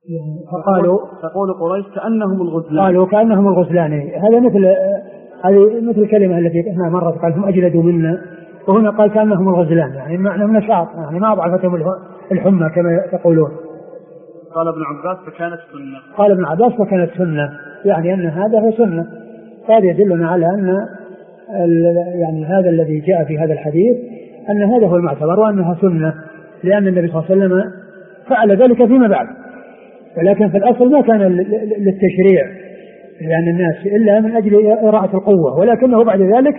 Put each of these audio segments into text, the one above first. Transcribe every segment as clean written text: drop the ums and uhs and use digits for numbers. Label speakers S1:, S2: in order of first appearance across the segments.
S1: تقول قريش كأنهم الغزلان.
S2: قالوا كأنهم الغزلان. هذا مثل الكلمة التي احنا مرت قال هم أجلدوا منا، وهنا قال كأنهم الغزلان، يعني معنى من نشاط، يعني ما أضعفتهم الحمى كما تقولون.
S1: قال ابن عباس فكانت سنة.
S2: قال ابن عباس فكانت سنة، يعني أن هذا هو سنة. هذا يدلنا على أن يعني هذا الذي جاء في هذا الحديث أن هذا هو المعتبر وأنها سنة، لأن النبي صلى الله عليه وسلم فعل ذلك فيما بعد، ولكن في الأصل ما كان للتشريع لأن الناس إلا من أجل إراءة القوة، ولكنه بعد ذلك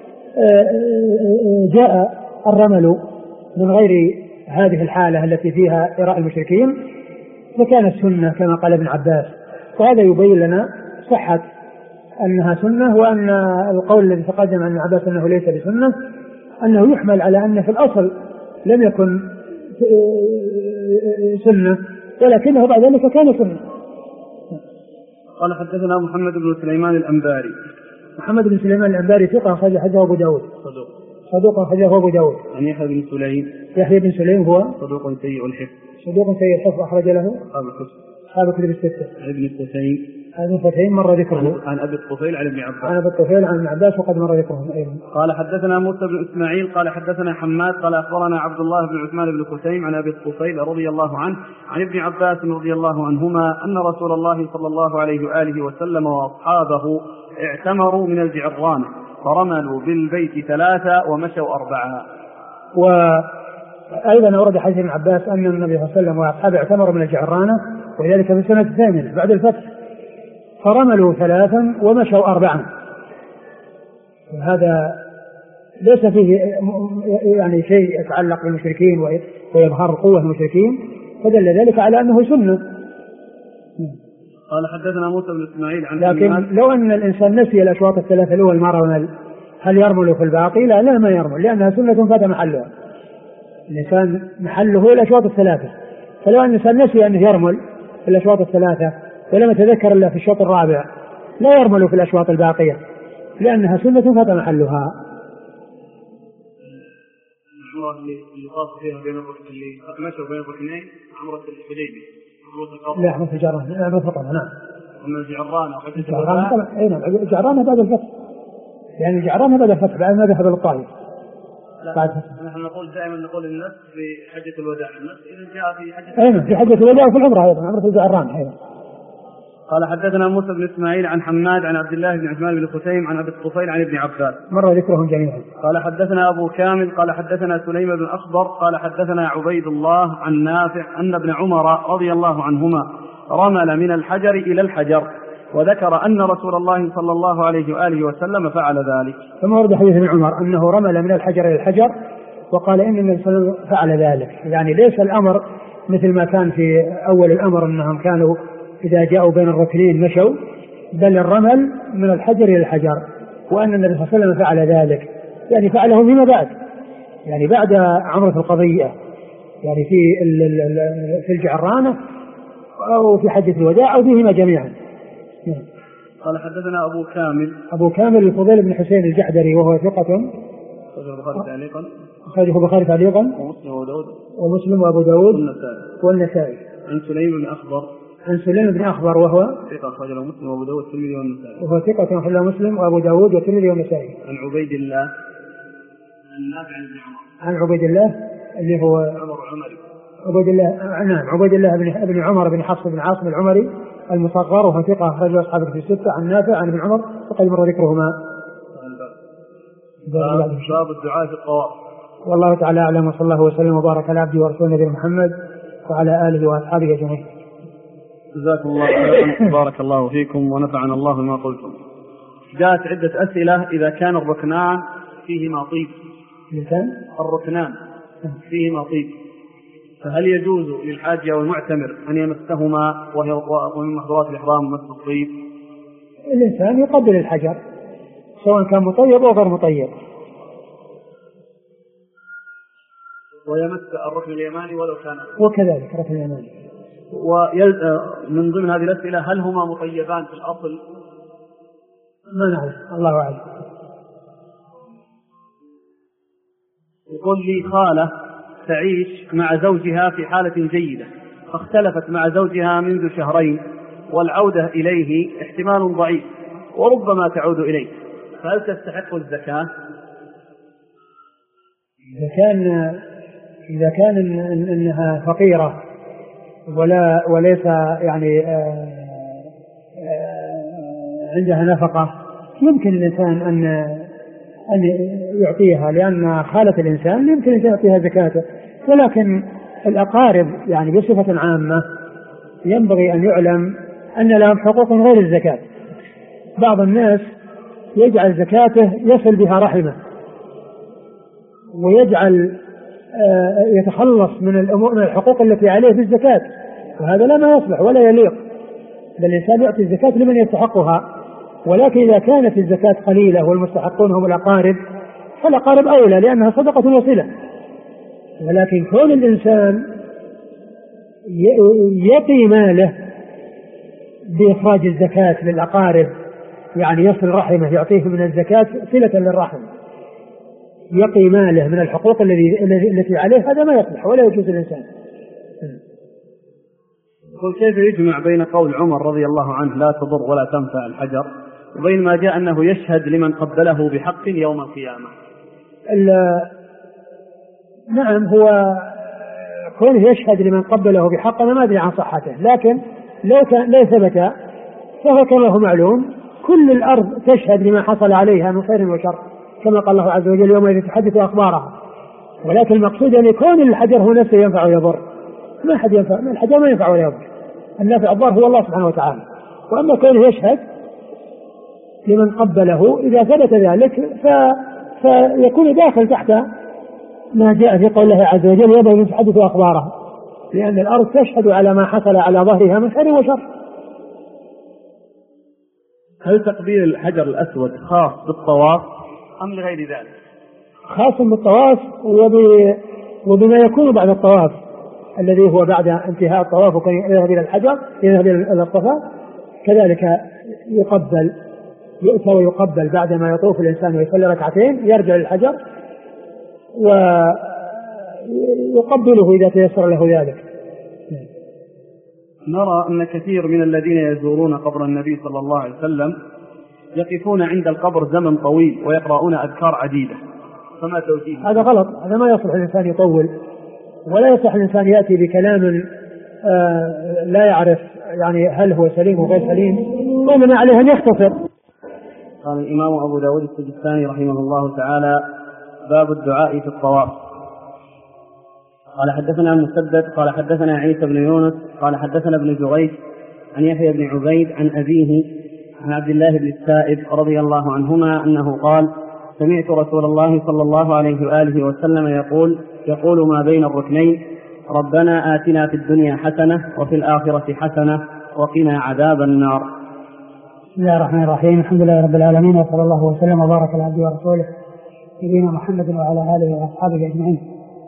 S2: جاء الرمل من غير هذه الحالة التي فيها إراء المشركين، فكانت سنة كما قال ابن عباس. وهذا يبين لنا صحة أنها سنة، وأن القول الذي تقدم عن ابن عباس أنه ليس بسنة أنه يحمل على أن في الأصل لم يكن سنة، ولكنه بعد ذلك كان سنة.
S1: قال حدثنا محمد بن سليمان الأنباري.
S2: محمد بن سليمان الأنباري ثقة أخرج حديثه أبو داود. صدوق أخرج أبو داود.
S1: عن يحيى بن سليم.
S2: يحيى بن سليم هو
S1: صدوق سيء الحفظ.
S2: صدوق سيء الحفظ أخرج له أصحاب الكتب الستة.
S1: ابن التسعين.
S2: ابن التسعين مر ذكره.
S1: عن أبي الطفيل عن ابن عباس.
S2: عن أبي الطفيل عن ابن عباس وقد مر ذكره أيضا.
S1: قال حدثنا موسى بن إسماعيل قال حدثنا حماد قال أخبرنا عبد الله بن عثمان بن خثيم عن أبي الطفيل رضي الله عنه عن ابن عباس رضي الله عنهما أن رسول الله صلى الله عليه وآله وسلم وأصحابه اعتمروا من الجعرانة فرملوا بالبيت 3 ومشوا 4.
S2: وأيضا أورد حديث ابن عباس أن النبي صلى الله عليه وسلم وأصحابه اعتمروا من الجعرانة وذلك في السنة 8 بعد الفتح، فرملوا 3 ومشوا 4. هذا ليس فيه يعني شيء يتعلق بالمشركين ويظهر قوة المشركين، فدل ذلك على أنه سنة.
S1: قال حدثنا موسى بن إسماعيل عن
S2: لكن لو أن الإنسان نسي الأشواط الثلاثة الأول ما رمل هل يرمل في الباقي؟ لا ما يرمل، لأنها سنة فات محلها. الإنسان محله الأشواط الثلاثة، فلو أن الإنسان نسي أنه يرمل في الأشواط الثلاثة ولم يتذكر إلا في الشوط الرابع لا يرمل في الأشواط الباقية لأنها سنة فات محلها.
S1: العمرة اللي طاف فيها بين اللي مشوا بين الركنين عمرة الحديبية.
S2: لا عمرة الجعرانة. نعم.
S1: أما الجعرانة
S2: الجعرانة بعد الفتح، يعني الجعرانة بعد الفتح بعد ما ذهب للطائف.
S1: نحن نقول دائما نقول النص في حجة الوداع، النص إذا جاء في حجة
S2: في حجة الوداع وفي العمرة أيضا عمرة الجعرانة أيضا.
S1: قال حدثنا موسى بن إسماعيل عن حماد عن عبد الله بن عثمان بن خثيم عن أبي الطفيل عن ابن عباس
S2: مر ذكرهم جميعا.
S1: قال حدثنا أبو كامل قال حدثنا سليم بن أخضر قال حدثنا عبيد الله عن نافع أن ابن عمر رضي الله عنهما رمل من الحجر إلى الحجر، وذكر أن رسول الله صلى الله عليه وآله وسلم فعل ذلك.
S2: ثم ورد حديث ابن عمر أنه رمل من الحجر إلى الحجر وقال إن النبي صلى الله عليه وسلم فعل ذلك، يعني ليس الأمر مثل ما كان في أول الأمر أنهم كانوا إذا جاءوا بين الركنين مشوا، بل الرمل من الحجر إلى الحجر، وأن النبي صلى الله عليه وسلم فعل ذلك، يعني فعله فيما بعد، يعني بعد عمرة القضية، يعني في الجعرانة أو في حجة الوداع أو فيهما جميعا.
S1: قال حدثنا
S2: أبو كامل الفضيل بن حسين الجحدري وهو ثقة أخرجه البخاري تعليقا ومسلم وأبو داود والنسائي.
S1: عن
S2: سليم بن أخضر وهو
S1: ثقة أخرجه مسلم وأبو داود والترمذي والنسائي.
S2: وهو ثقة أخرجه مسلم وأبو داود والترمذي والنسائي.
S1: عن عبيد الله
S2: عن عبيد الله اللي هو عبيد الله بن عمر بن حفص بن عاصم العمري المصغر وهو ثقة أخرجه أصحاب الكتب الستة. عن نافع عن ابن عمر وقد مر ذكرهما.
S1: باب الدعاء في الطواف.
S2: والله تعالى أعلم، وصلى الله وسلم وبارك على عبده ورسوله نبينا محمد وعلى آله وأصحابه أجمعين.
S1: جزاكم الله خيرا. بارك الله فيكم ونفعنا الله بما قلتم. جاءت عدة أسئلة إذا كان الركنان فيهما طيب. الركنان فيهما طيب، فهل يجوز للحاج أو المعتمر أن يمسهما ومن محظورات الإحرام مس الطيب؟
S2: الإنسان يقبل الحجر سواء كان مطيب أو غير مطيب،
S1: ويمس الركن اليماني ولو كان
S2: وكذلك الركن اليماني.
S1: من ضمن هذه الأسئلة هل هما مطيبان في الأصل؟
S2: ما نعرف، الله أعلم.
S1: يقول لي خالة تعيش مع زوجها في حالة جيدة فاختلفت مع زوجها منذ شهرين، والعودة إليه احتمال ضعيف وربما تعود إليه، فهل تستحق الزكاة؟
S2: إذا كان إنها فقيرة وليس يعني عندها نفقة، يمكن الإنسان أن يعطيها، لأن خالة الإنسان يمكن أن يعطيها زكاته. ولكن الأقارب يعني بصفة عامة ينبغي أن يعلم أن لهم حقوق غير الزكاة. بعض الناس يجعل زكاته يصل بها رحمه، ويجعل يتخلص من الحقوق التي عليه في الزكاة، وهذا لا ما يصلح ولا يليق. بل الإنسان يعطي الزكاة لمن يستحقها، ولكن إذا كانت الزكاة قليلة والمستحقون هم الأقارب فالأقارب أولى، لأنها صدقة وصلة. ولكن كون الإنسان يقي ماله بإخراج الزكاة للأقارب، يعني يصل رحمه يعطيه من الزكاة صلة للرحم، يقي ماله من الحقوق التي عليه، هذا ما يصلح ولا يجوز الإنسان.
S1: كيف يجمع بين قول عمر رضي الله عنه لا تضر ولا تنفع الحجر وبين ما جاء أنه يشهد لمن قبله بحق يوم القيامة؟
S2: نعم، هو كونه يشهد لمن قبله بحق أنا ما أدري عن صحته، لكن لو ثبت فهو كما هو معلوم كل الأرض تشهد لما حصل عليها من خير وشر، كما قال الله عز وجل يوم تحدث أخبارها. ولكن المقصود أن يكون الحجر هو نفسه ينفع ويضر، ما أحد ينفع، الحجر ما ينفع ولا يضر، النافع الضار هو الله سبحانه وتعالى. وأما كونه يشهد لمن قبله إذا ثبت ذلك فيكون داخل تحت ما جاء في قول الله عز وجل يوم تحدث أخبارها، لأن الأرض تشهد على ما حصل على ظهرها من خير وشر.
S1: هل تقبيل الحجر الأسود خاص بالطواف أم لغير ذلك؟
S2: خاص بالطواف وبما يكون بعد الطواف الذي هو بعد انتهاء الطواف وكان يذهب إلى الحجر، يذهب إلى الصفا، كذلك يؤتى ويقبل بعدما يطوف الإنسان ويصلي ركعتين، يرجع للحجر ويقبله إذا تيسر له ذلك.
S1: نرى أن كثير من الذين يزورون قبر النبي صلى الله عليه وسلم يقفون عند القبر زمن طويل ويقرؤون أذكار عديدة، فما توجيه؟
S2: هذا غلط، هذا ما يصلح الإنسان يطول، ولا يصلح الإنسان يأتي بكلام لا يعرف يعني هل هو سليم وغير سليم، ومن عليه أن يختصر.
S1: قال الإمام أبو داود السجستاني رحمه الله تعالى: باب الدعاء في الطواف. قال حدثنا مسدد قال حدثنا عيسى بن يونس قال حدثنا ابن جريج عن يحيى بن عبيد عن أبيه عن عبد الله بن السائب رضي الله عنهما أنه قال: سمعت رسول الله صلى الله عليه وآله وسلم يقول ما بين الركنين: ربنا آتنا في الدنيا حسنة وفي الآخرة حسنة وقنا عذاب النار.
S2: بسم الله الرحمن الرحيم، الحمد لله رب العالمين، وصلى الله وسلم وبارك على عبده ورسوله نبينا محمد وعلى آله وأصحابه أجمعين.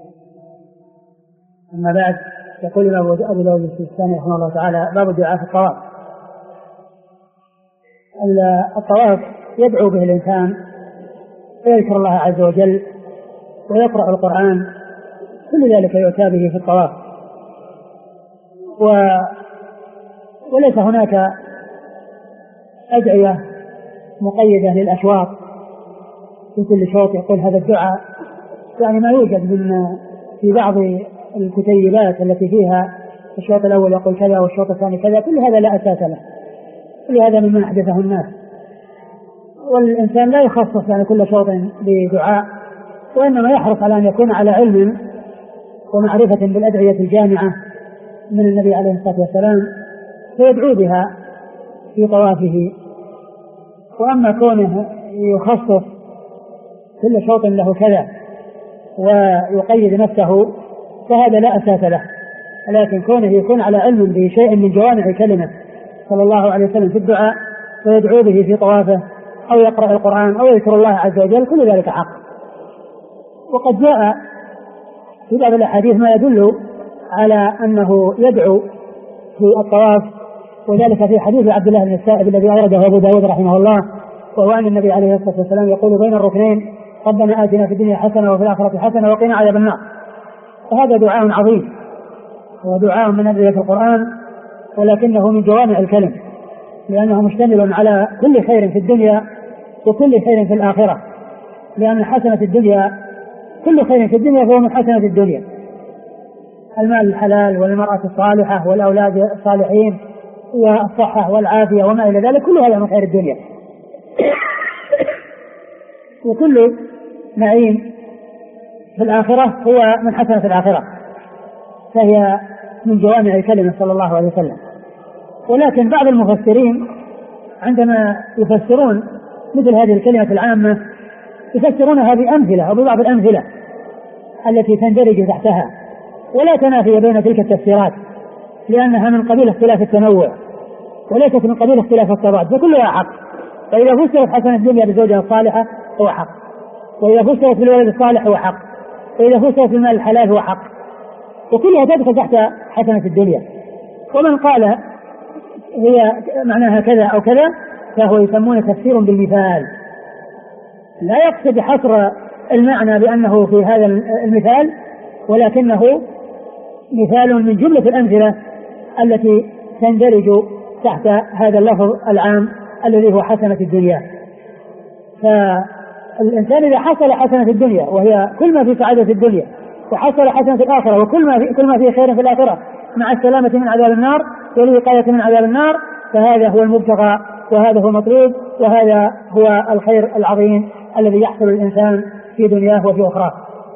S2: أما بعد، يقول أبو داود السجستاني رحمه الله تعالى: باب الدعاء في الطواف. الطواف يدعو به الإنسان ويذكر الله عز وجل ويقرأ القرآن، كل ذلك يؤتى به في الطواف. وليس هناك أدعية مقيدة للأشواط في كل شوط يقول هذا الدعاء، يعني ما يوجد في بعض الكتيبات التي فيها الشوط الأول يقول كذا والشوط الثاني كذا، كل هذا لا أساس له، كل هذا مما أحدثه الناس. والإنسان لا يخصص يعني كل شوط بدعاء، وإنما يحرص على أن يكون على علم ومعرفة بالأدعية الجامعة من النبي عليه الصلاة والسلام فيدعو بها في طوافه. وأما كونه يخصص كل شوط له كذا ويقيد نفسه فهذا لا أساس له، لكن كونه يكون على علم بشيء من جوامع كلمة صلى الله عليه وسلم في الدعاء ويدعو به في طوافه أو يقرأ القرآن أو يذكر الله عز وجل، كل ذلك حق. وقد جاء في بعض الأحاديث ما يدل على أنه يدعو في الطواف، وذلك في حديث عبد الله بن السائب الذي أورده أبو داود رحمه الله، وهو أن النبي عليه الصلاة والسلام يقول بين الركنين: ربنا آتنا في الدنيا حسنة وفي الآخرة حسنة وقنا عذاب النار. وهذا دعاء عظيم ودعاء من أدعية القرآن، ولكنه من جوامع الكلم، لأنه مشتمل على كل خير في الدنيا وكل خير في الآخرة، لأن حسنة الدنيا كل خير في الدنيا فهو من حسنة الدنيا، المال الحلال والمرأة الصالحة والأولاد الصالحين والصحة والعافية وما إلى ذلك، كل هذا من خير الدنيا. وكل نعيم في الآخرة هو من حسنة الآخرة، فهي من جوامع الكلمة صلى الله عليه وسلم. ولكن بعض المفسرين عندما يفسرون مثل هذه الكلمة العامة يفسرونها بأمثلة أو ببعض الأمثلة التي تندرج تحتها، ولا تنافي بين تلك التفسيرات، لأنها من قبيل اختلاف التنوع وليست من قبيل اختلاف التضاد، فكلها حق. فإذا فسرت حسنة الدنيا بزوجها الصالحة هو حق، وإذا فسرت بالولد الصالح هو حق، وإذا فسرت بالمال الحلال هو حق، وكلها تدخل تحت حسنة الدنيا. ومن قال هي معناها كذا أو كذا فهو يسمونه تفسير بالمثال، لا يقصد حصر المعنى بأنه في هذا المثال، ولكنه مثال من جملة الأمثلة التي تندرج تحت هذا اللفظ العام الذي هو حسنة الدنيا. فالإنسان إذا حصل حسنة الدنيا وهي كل ما في سعادة الدنيا، وحصل حسنة الآخرة وكل ما في خير في الآخرة مع السلامة من عذاب النار والوقاية من عذاب النار، فهذا هو المبتغى وهذا هو المطلوب، وهذا هو الخير العظيم الذي يحصل الإنسان في دنياه وفي أخراه.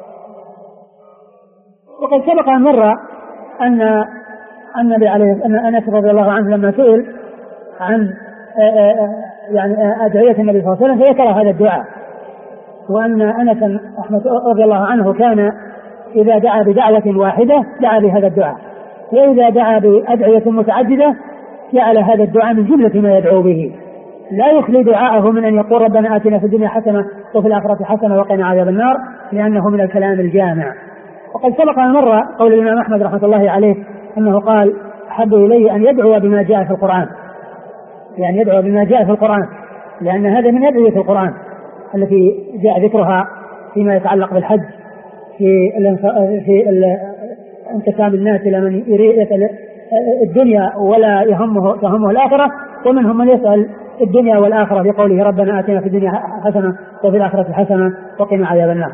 S2: وقد سبق أن مر أن النبي عليه أن أنس رضي الله عنه لما سئل عن يعني أدعية النبي صلى الله عليه وسلم فذكر هذا الدعاء، وأن أنس رضي الله عنه كان إذا دعا بدعوة واحدة دعا بهذا الدعاء، وإذا دعا بأدعية متعددة جعل هذا الدعاء من جملة ما يدعو به، لا يخلي دعاءه من أن يقول ربنا آتنا في الدنيا حسنة وفي الآخرة حسنة وقنا عذاب النار، لأنه من الكلام الجامع. وقد سبق أن مر قول الإمام أحمد رحمة الله عليه أنه قال أحب إلي أن يدعو بما جاء في القرآن، يعني يدعو بما جاء في القرآن، لأن هذا من أدعية القرآن التي جاء ذكرها فيما يتعلق بالحج في انقسام الناس إلى من يريد الدنيا ولا تهمه الآخرة، ومنهم من يسأل الدنيا والآخرة بقوله ربنا آتنا في الدنيا حسنة وفي الآخرة حسنة وقنا عذاب النار.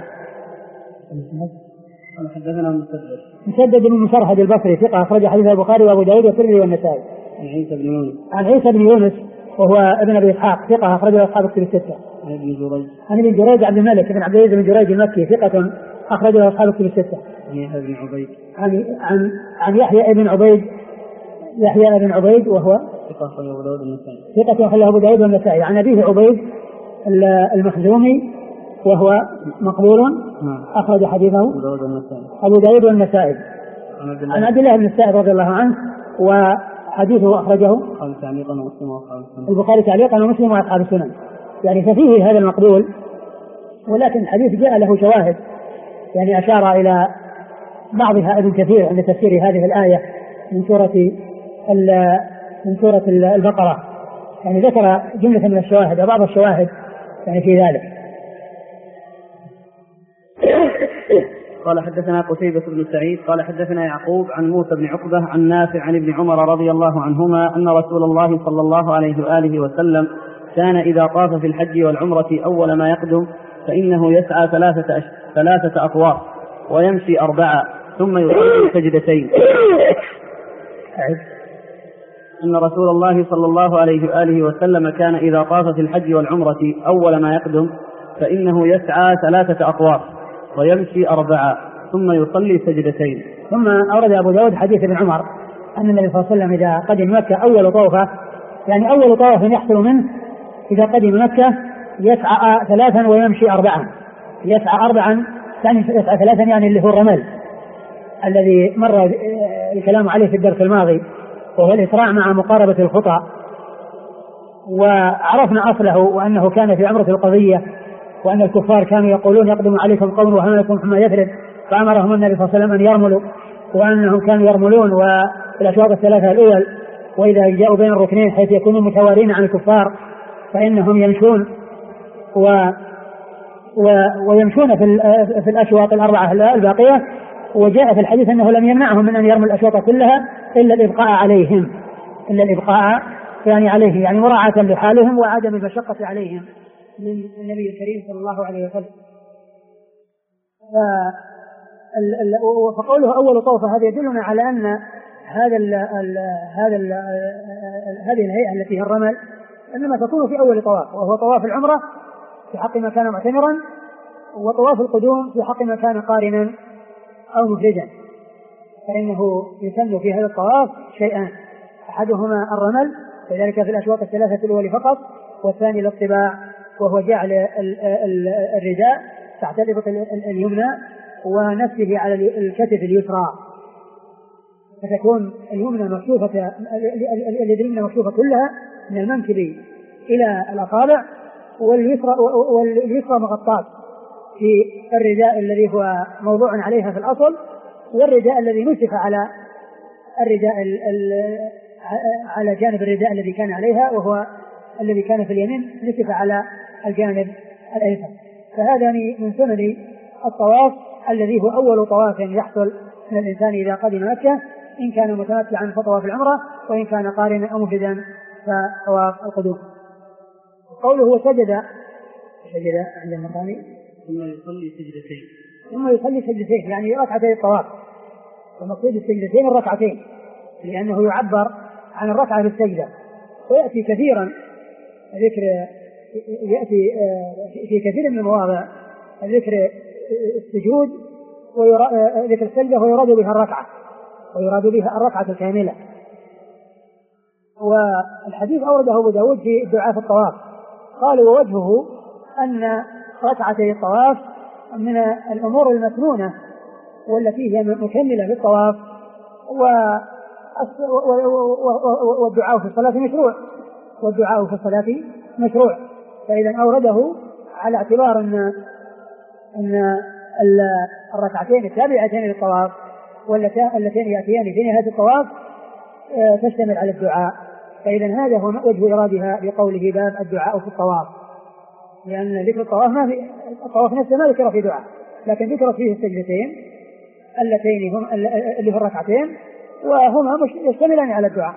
S1: حدثنا
S2: مسدد بن مسرهد البصري ثقة أخرج حديث البخاري وأبو داود والترمذي والنسائي. عن عيسى بن يونس وهو ابن أبي إسحاق ثقة أخرجه أصحاب الكتب الستة. عن ابن جريج عبد الملك بن عبد العزيز بن جريج المكي ثقة أخرجه أصحاب الكتب الستة. عن يحيى بن عبيد وهو ثقة أخرجه أبو داود والنسائي. عن أبيه عبيد المخزومي وهو مقبول أخرج حديثه أبو داود والنسائي. عن عبد الله بن السائب رضي الله عنه وحديثه أخرجه البخاري تعليقا ومسلم وأصحاب السنن، يعني ففيه هذا المقبول، ولكن الحديث جاء له شواهد، يعني أشار إلى بعضها ابن كثير عند تفسير هذه الآية من سورة البقرة، يعني ذكر جملة من الشواهد وبعض الشواهد يعني في ذلك.
S1: قال حدثنا قتيبة بن سعيد قال حدثنا يعقوب عن موسى بن عقبة عن نافع عن ابن عمر رضي الله عنهما أن رسول الله صلى الله عليه وآله وسلم كان إذا طاف في الحج والعمرة أول ما يقدم فإنه يسعى 3 أطواف ويمشي 4 ثم يصلي سجدتين. أن رسول الله صلى الله عليه وآله وسلم كان إذا طاف في الحج والعمرة أول ما يقدم فإنه يسعى 3 أطواف ويمشي 4 ثم يصلي سجدتين.
S2: ثم أورد أبو داود حديث ابن عمر أن النبي صلى الله عليه وسلم إذا قدم مكة أول طوفة، يعني أول طواف يحصل منه إذا قدم مكة يسعى 3 ويمشي 4، يسعى 4 يعني يسعى 3 يعني اللي هو الرمل الذي مر الكلام عليه في الدرس الماضي، وهو الإسراع مع مقاربة الخطى، وعرفنا أصله وأنه كان في عمرة القضية، وأن الكفار كانوا يقولون يقدم عليكم قوم وهمكم حمى يثرب، فأمرهم النبي صلى الله عليه وسلم أن يرملوا، وأنهم كانوا يرملون وفي الأشواط 3 الأول، وإذا جاءوا بين الركنين حيث يكونون متوارين عن الكفار فإنهم يمشون ويمشون في الأشواط 4 الباقية وجاء في الحديث أنه لم يمنعهم من أن يرموا الأشواط كلها إلا الإبقاء عليهم، إلا الإبقاء يعني عليهم، يعني مراعاة لحالهم وعدم المشقة عليهم من النبي الكريم صلى الله عليه وسلم. فقوله أول طوفة هذا يدلنا على أن هذه الهيئة التي هي الرمل إنما تكون في أول طواف، وهو طواف العمرة في حق ما كان معتمرا، وطواف القدوم في حق ما كان قارنا أو مفردا، فإنه يسن في هذا الطواف شيئان، أحدهما الرمل كذلك في الأشواط الثلاثة الأولى فقط، والثاني الاطباع وهو جعل الرداء تحت الإبط اليمنى ونفسه على الكتف اليسرى، فتكون اليمنى مكشوفة، اليمنى مكشوفة كلها من المنكب إلى الأصابع، واليسرى مغطاة في الرداء الذي هو موضوع عليها في الأصل، والرداء الذي نسخ على الرداء على جانب الرداء الذي كان عليها، وهو الذي كان في اليمين نسخ على الجانب الأيسر. فهذا من سنن الطواف الذي هو أول طواف يحصل من الإنسان إذا قدم مكة، إن كان متمتعا فطواف العمرة، وإن كان قارنا أو مفردا فطواف القدوم. قوله وسجد عند المقام ثم يصلي سجدتين يعني ركعتي الطواف، ومقصود السجدتين الركعتين لأنه يعبر عن الركعة بالسجدة، ويأتي كثيرا ذكر، يأتي في كثير من المواضع ذكر السجود ذكر السجدة ويراد بها الركعة، ويراد بها الركعة الكاملة. والحديث أورده أبو داود في الدعاء في الطواف، قال ووجهه أن ركعتي الطواف من الأمور المسنونة والتي هي مكملة للطواف، والدعاء في الصلاة مشروع، والدعاء في الصلاة مشروع. فإذا أورده على اعتبار أن الركعتين التابعتين للطواف واللتين يأتيان في نهاية الطواف تشتمل على الدعاء، فإذا هذا هو وجه إرادها بقوله باب الدعاء في الطواف، لأن ذكر الطواف ما في الطواف نفسه ما ذكر في دعاء، لكن ذكر فيه السجدتين اللتين هم اللي في الركعتين، وهما يشتملان على الدعاء.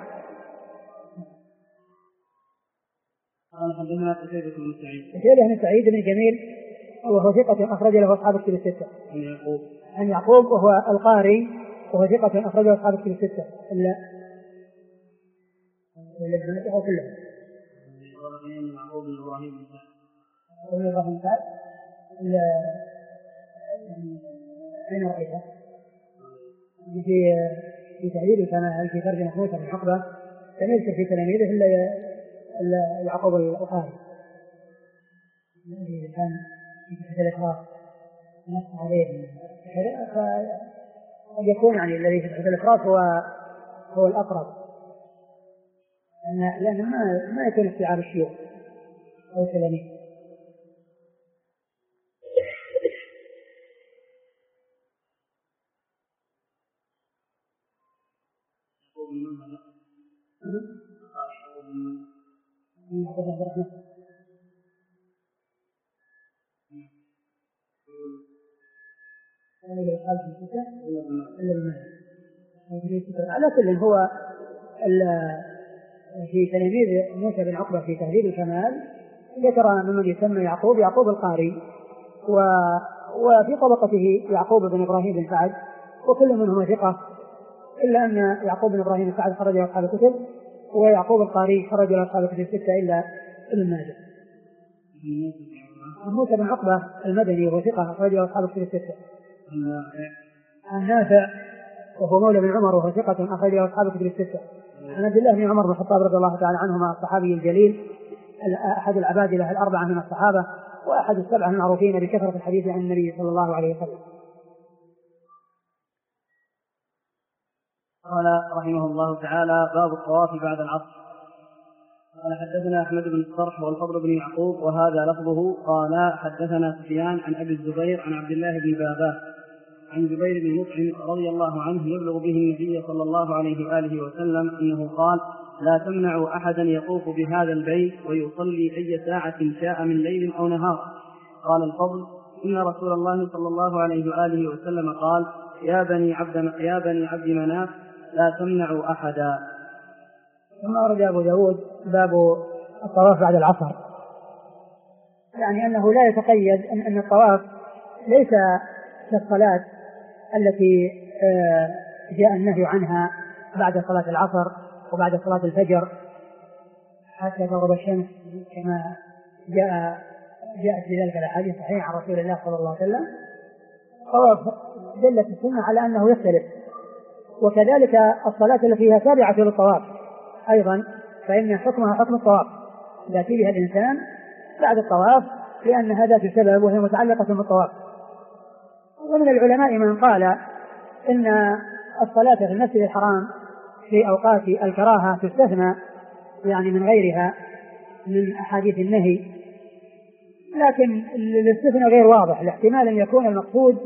S1: قال حدثنا قتيبة
S2: بن سعيد بن جميل وهو ثقة أخرج له أصحاب الكتب الستة. عن يعقوب وهو القاري وهو ثقة أخرج له أصحاب الكتب الستة إلا كلهم. يعقوب بن إبراهيم بن سعد أين رأيته؟ في تهذيب الكمال في ترجمة موسى بن عقبة لم يذكر في تلاميذه إلا يعقوب القاري الذي كان في كتاب الإخلاص نص عليه، قد يكون يعني الذي في كتاب الإخلاص هو الأقرب، لأنه ما يكون استيعاب الشيوخ أو التلاميذ. على كل هو في تلاميذ موسى بن عقبة في تهذيب الكمال ذكر ممن يسمى يعقوب القاري، وفي طبقته يعقوب بن إبراهيم بن سعد، وكل منهم ثقة، إلا أن يعقوب بن إبراهيم بن سعد خرج له أصحاب الكتب، ويعقوب القاري خرج له أصحاب الكتب الستة إلا ابن ماجه. موسى بن عقبة المدني وهو ثقة أخرج له أصحاب الكتب الستة. النافع وهو مولى بن عمر وهو ثقة أخرج له أصحاب الكتب الستة. عن عبد الله بن عمر بن الخطاب رضي الله تعالى عنهما الصحابي الجليل أحد العبادلة الأربعة من الصحابة، وأحد السبعة المعروفين بكثرة الحديث عن النبي صلى الله عليه وسلم.
S1: قال رحمه الله تعالى باب الطواف بعد العصر. قال حدثنا أحمد بن الصرح والفضل بن يعقوب وهذا لفظه قال حدثنا سفيان عن أبي الزبير عن عبد الله بن باباه عن جبير بن مطعم رضي الله عنه يبلغ به النبي صلى الله عليه وآله وسلم أنه قال لا تمنعوا أحدا يطوف بهذا البيت ويصلي أي ساعة شاء من ليل أو نهار. قال الفضل إن رسول الله صلى الله عليه وآله وسلم قال يا بني عبد مناف لا تمنعوا أحدا.
S2: ثم أورد أبو داود باب الطواف بعد العصر، يعني أنه لا يتقيد أن الطواف ليس كالصلاة التي جاء النهي عنها بعد صلاة العصر وبعد صلاة الفجر حتى تغرب الشمس كما جاءت بذلك الأحاديث الصحيحة عن رسول الله صلى الله عليه وسلم. طواف دلت السنة على أنه يختلف، وكذلك الصلاة التي هي تابعة للطواف أيضا فإن حكمها حكم الطواف يأتي بها الإنسان بعد الطواف لأن هذا سبب وهي متعلقة بالطواف. ومن العلماء من قال إن الصلاة في المسجد الحرام في أوقات الكراهة تستثنى يعني من غيرها من أحاديث النهي، لكن الاستثناء غير واضح لاحتمال أن يكون المقصود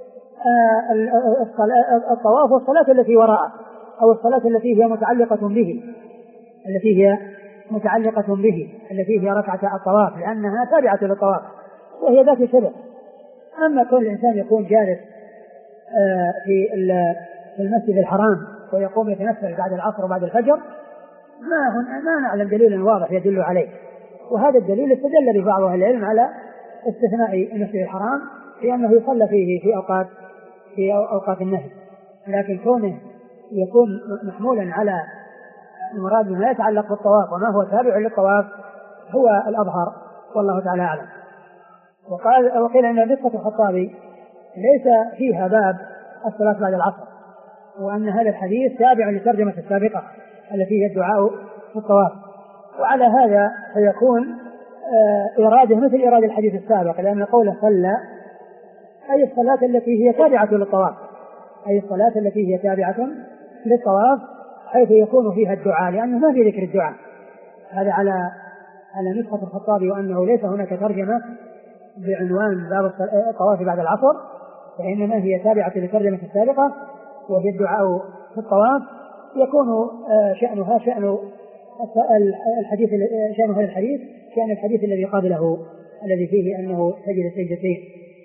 S2: الطواف والصلاة التي وراءه أو الصلاة التي هي متعلقة به التي هي ركعة الطواف لأنها تابعة للطواف وهي ذات سبب. أما كل الإنسان يكون جالس في المسجد الحرام ويقوم يتنفل بعد العصر وبعد الفجر ما نعلم دليل واضح يدل عليه، وهذا الدليل استدل ببعض أهل العلم على استثناء المسجد الحرام لأنه يصلى فيه في أوقات النهي، لكن كونه يكون محمولا على المراد ما يتعلق بالطواف وما هو تابع للطواف هو الأظهر والله تعالى أعلم. وقيل أن نسخة الخطابي ليس فيها باب الصلاة بعد العصر، وأن هذا الحديث تابع لترجمة السابقة التي هي الدعاء في الطواف، وعلى هذا فيكون إراده مثل إرادة الحديث السابق، لأن قوله صلى أي الصلاة التي هي تابعة للطواف حيث يكون فيها الدعاء لأنه ما في ذكر الدعاء. هذا على نسخة الخطابي، وأنه ليس هناك ترجمة بعنوان باب الطواف بعد العصر، فإنما هي تابعة للترجمة السابقة وهي الدعاء في الطواف، يكون شأنها شأن الحديث شأن الحديث الذي قبله الذي فيه أنه سجد سجدتين.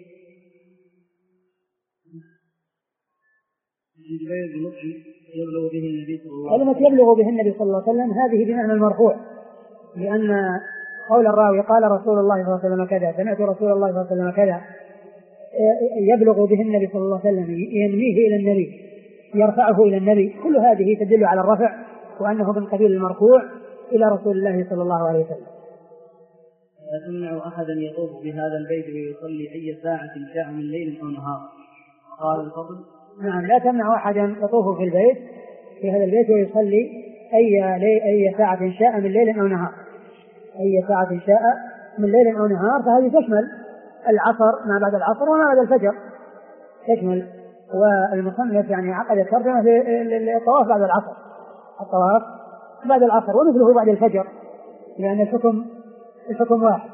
S2: كلمة يبلغ به النبي صلى الله عليه وسلم هذه بمعنى المرفوع، لأن قول الراوي قال رسول الله صلى الله عليه وسلم كذا سمعت رسول الله صلى الله عليه وسلم كذا يبلغ به النبي صلى الله عليه وسلم ينميه إلى النبي يرفعه إلى النبي، كل هذه تدل على الرفع وأنه من قبيل المرفوع إلى رسول الله صلى الله عليه وسلم.
S1: لا تمنع أحدا يطوف بهذا البيت ويصلي أي ساعة شاء من ليل أو نهار. قال الفضل
S2: نعم لا تمنع أحدا يطوف في البيت في هذا البيت ويصلي أي ساعة شاء من ليل أو نهار، أي ساعة شاء من ليل أو نهار، فهذه تشمل العصر ما بعد العصر وما بعد الفجر تشمل. والمصنف يعني عقد الترجمة للطواف بعد العصر، الطواف بعد العصر ومثله بعد الفجر لأن الحكم واحد.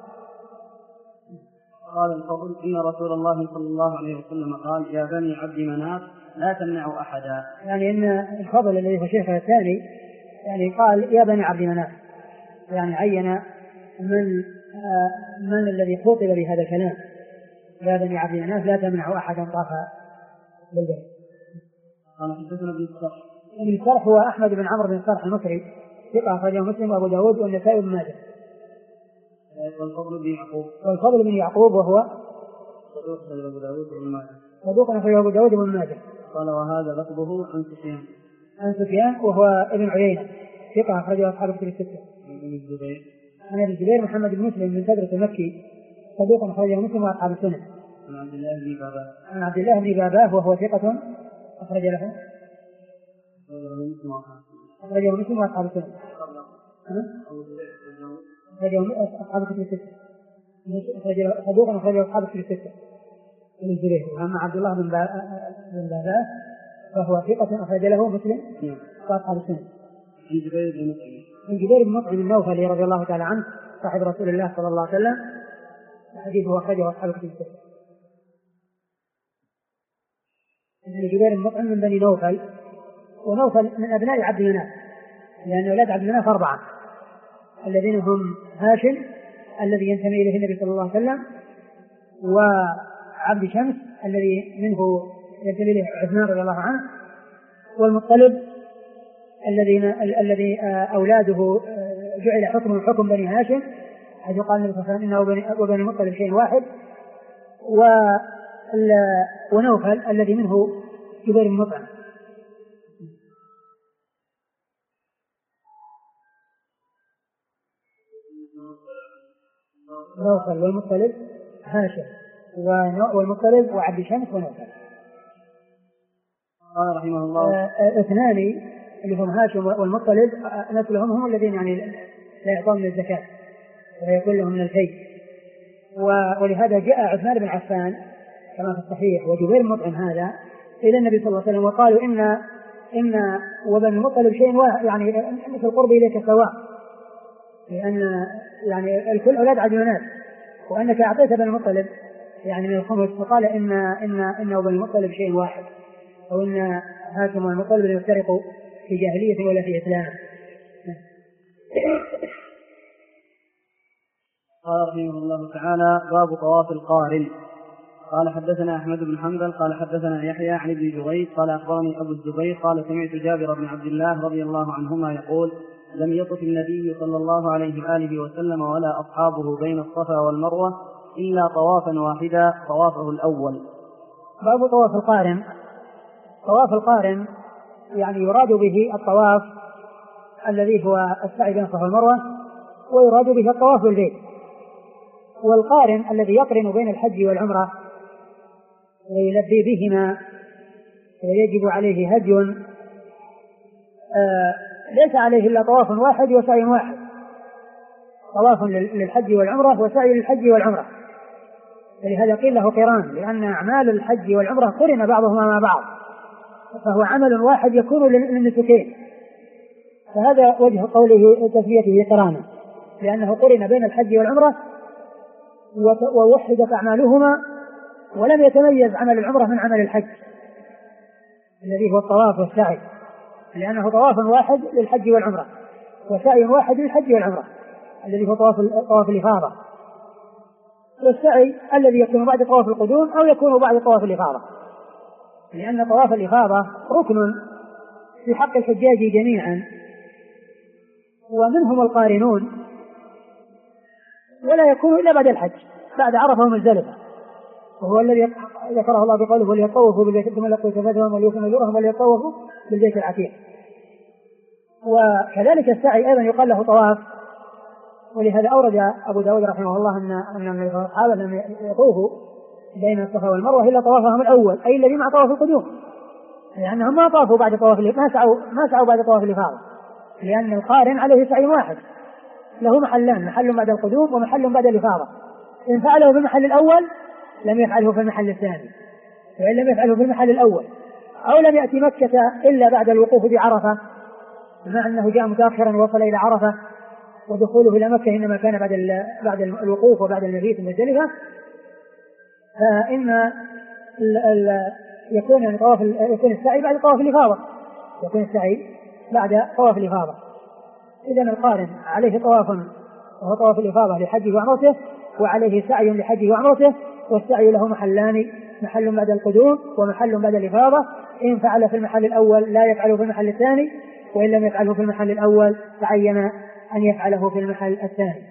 S1: قال الفضل إن رسول الله صلى الله عليه وسلم قال يا بني عبد مناف لا تمنعوا أحدا،
S2: يعني إن الفضل الذي هو شيخه الثاني يعني قال يا بني عبد مناف، يعني عين من الذي خطب بهذا الكلام، يا بني عبد مناف لا تمنعوا أحدا طاف بالبيت.
S1: قال حدثنا ابن
S2: الصرح هو أحمد بن عمرو بن الصرح المصري ثقة أخرجه مسلم وأبو داود والنسائي وابن ماجه. والفضل بن يعقوب وهو صدوق أخرجه أبو داود وابن ماجه.
S1: قال وهذا لفظه
S2: عن سفيان وهو ابن عيينة ثقة أخرجه أصحاب الكتب الستة. عن ابن الزبير محمد بن مسلم من سدرة المكي صدوق أخرجه مسلم وأصحاب السنة. عن عبد الله بن باباه وهو ثقة أخرج له أخرجه مسلم وأصحاب السنة. أصحاب الكتب الستة صدوق أخرجه أصحاب الكتب الستة من الزبير. وأما عبد الله بن باباه فهو ثقة أخرج له مسلم وأصحاب السنة. من جبير بن مطعم النوفلي رضي الله تعالى عنه صاحب رسول الله صلى الله عليه وسلم حديثه أخرجه أصحاب الكتب الستة. من جبير بن مطعم من بني نوفل، ونوفل من أبناء عبد مناف لأن أولاد عبد مناف 4 الذين هم هاشم الذي ينتمي إليه النبي صلى الله عليه وسلم، وعبد شمس الذي منه ينتمي إليه عثمان رضي الله عنه، والمطلب الذي أولاده جعل حكم حكم بني هاشم، حيث قال النبي صلى الله عليه وسلم إنه وبني المطلب شيء واحد، ونوفل الذي منه جبير بن مطعم. نوفل والمطلب هاشم والمطلب وعبد شمس ونوفل.
S1: قال رحمه الله
S2: اثنان اللي هم هاشم والمطلب نسلهم هم الذين يعني لا يعطون من الزكاة ويكون لهم من الفيء، ولهذا جاء عثمان بن عفان كما في الصحيح وجبير بن مطعم هذا إلى النبي صلى الله عليه وسلم وقالوا إن وبن المطلب شيء واحد، يعني مثل القرب إليك سواء، لأن يعني الكل أولاد عدنان، وأنك أعطيت بن المطلب يعني من الخمس، فقال إن وبن المطلب شيء واحد، أو إن هاشم والمطلب لا يفترقوا في جاهلية ولا في إسلام.
S1: قال رحمه الله تعالى باب طواف القارن. قال حدثنا أحمد بن حنبل قال حدثنا يحيى عن ابن جريج قال أخبرني أبو الزبير قال سمعت جابر بن عبد الله رضي الله عنهما يقول لم يطف النبي صلى الله عليه وآله وسلم ولا أصحابه بين الصفا والمروة إلا طوافا واحدا طوافه الأول.
S2: باب طواف القارن. طواف القارن يعني يراد به الطواف الذي هو السعي بين الصفا والمروة، ويراد به الطواف بالبيت. والقارن الذي يقرن بين الحج والعمرة ويلبي بهما ويجب عليه هدي ليس عليه إلا طواف واحد وسعي واحد، طواف للحج والعمرة وسعي للحج والعمرة، فلهذا قيل له قران، لأن أعمال الحج والعمرة قرن بعضهما مع بعض، فهو عمل واحد يكون للنسكين، فهذا وجه قوله تسميته قرانا، لأنه قرن بين الحج والعمرة ووحدت أعمالهما، ولم يتميز عمل العمرة من عمل الحج الذي هو الطواف والسعي، لأنه طواف واحد للحج والعمرة وسعي واحد للحج والعمرة الذي هو طواف الإفاضة، والسعي الذي يكون بعد طواف القدوم أو يكون بعد طواف الإفاضة، لأن طواف الإفاضة ركن في حق الحجاج جميعا، ومنهم القارنون، ولا يكون إلا بعد الحج بعد عرفة ومزدلفة، وهو الذي ذكره الله بقوله وليطوفوا بالبيت ثم لقوا تفاتهم وليوفوا نذورهم وليطوفوا بالبيت العتيق. وكذلك السعي أيضا يقال له طواف، ولهذا أورد أبو داود رحمه الله أن الصحابة لم يطوفوا بين الصفا والمروة إلا طوافهم الأول، أي الذي مع طواف القدوم، لأنهم ما طافوا بعد طواف ما سعوا بعد طواف الإفاضة، لأن القارن عليه سعي واحد له محلان، محل بعد القدوم ومحل بعد الإفاضة، إن فعله في المحل الأول لم يفعله في المحل الثاني، وإن لم يفعله في المحل الأول أو لم يأتي مكة إلا بعد الوقوف بعرفة، بمعنى أنه جاء متأخرا ووصل إلى عرفة، ودخوله إلى مكة إنما كان بعد الوقوف وبعد المبيت المزدلفة، فإن يكون السعي بعد طواف الإفاضة، يكون السعي بعد طواف الإفاضة. إذن القارن عليه طواف وهو طواف الإفاضة لحجه وعمرته، وعليه سعي لحجه وعمرته، والسعي له محلان، محل بعد القدوم ومحل بعد الإفاضة، إن فعل في المحل الأول لا يفعله في المحل الثاني، وإن لم يفعله في المحل الأول تعين أن يفعله في المحل الثاني.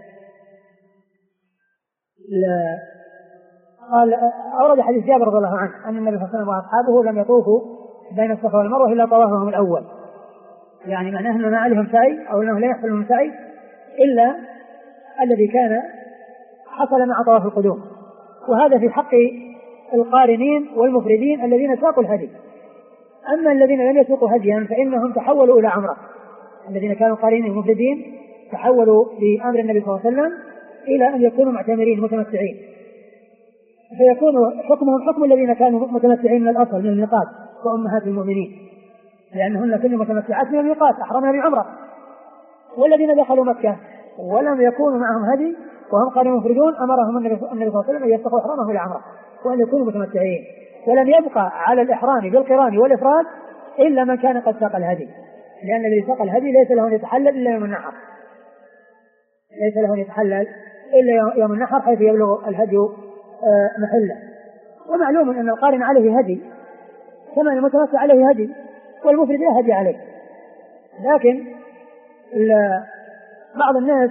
S2: قال أورد حديث جابر رضي الله عنه أن النبي صلى الله عليه وسلم وأصحابه لم يطوفوا بين الصفا والمروة إلا طوافهم الأول، يعني معناه أنه ما عليهم سعي أو أنه لا يحصل من سعي إلا الذي كان حصل مع طواف القدوم، وهذا في حق القارنين والمفردين الذين ساقوا الهدي. أما الذين لم يسوقوا هديا فإنهم تحولوا إلى عمرة، الذين كانوا قارنين ومفردين تحولوا بأمر النبي صلى الله عليه وسلم إلى أن يكونوا معتمرين متمتعين، فيكون حكمهم حكم الذين كانوا متمتعين من الأصل من الميقات وأمهات المؤمنين، لأنهن كن متمتعات من الميقات أحرمنا بعمرة. والذين دخلوا مكة ولم يكونوا معهم هدي وهم قارنين مفردون أمرهم النبي صلى الله عليه وسلم أن يفتقوا إحرامهم إلى عمرة وأن يكونوا متمتعين، ولم يبقى على الإحرام بالقران والإفراد إلا من كان قد ساق الهدي، لأن الذي ساق الهدي ليس له أن يتحلل إلا يوم النحر، ليس له أن يتحلل إلا يوم النحر حيث يبلغ الهدي محله. ومعلوم أن القارن عليه هدي كما المتمتع عليه هدي والمفرد لا هدي عليه. لكن بعض الناس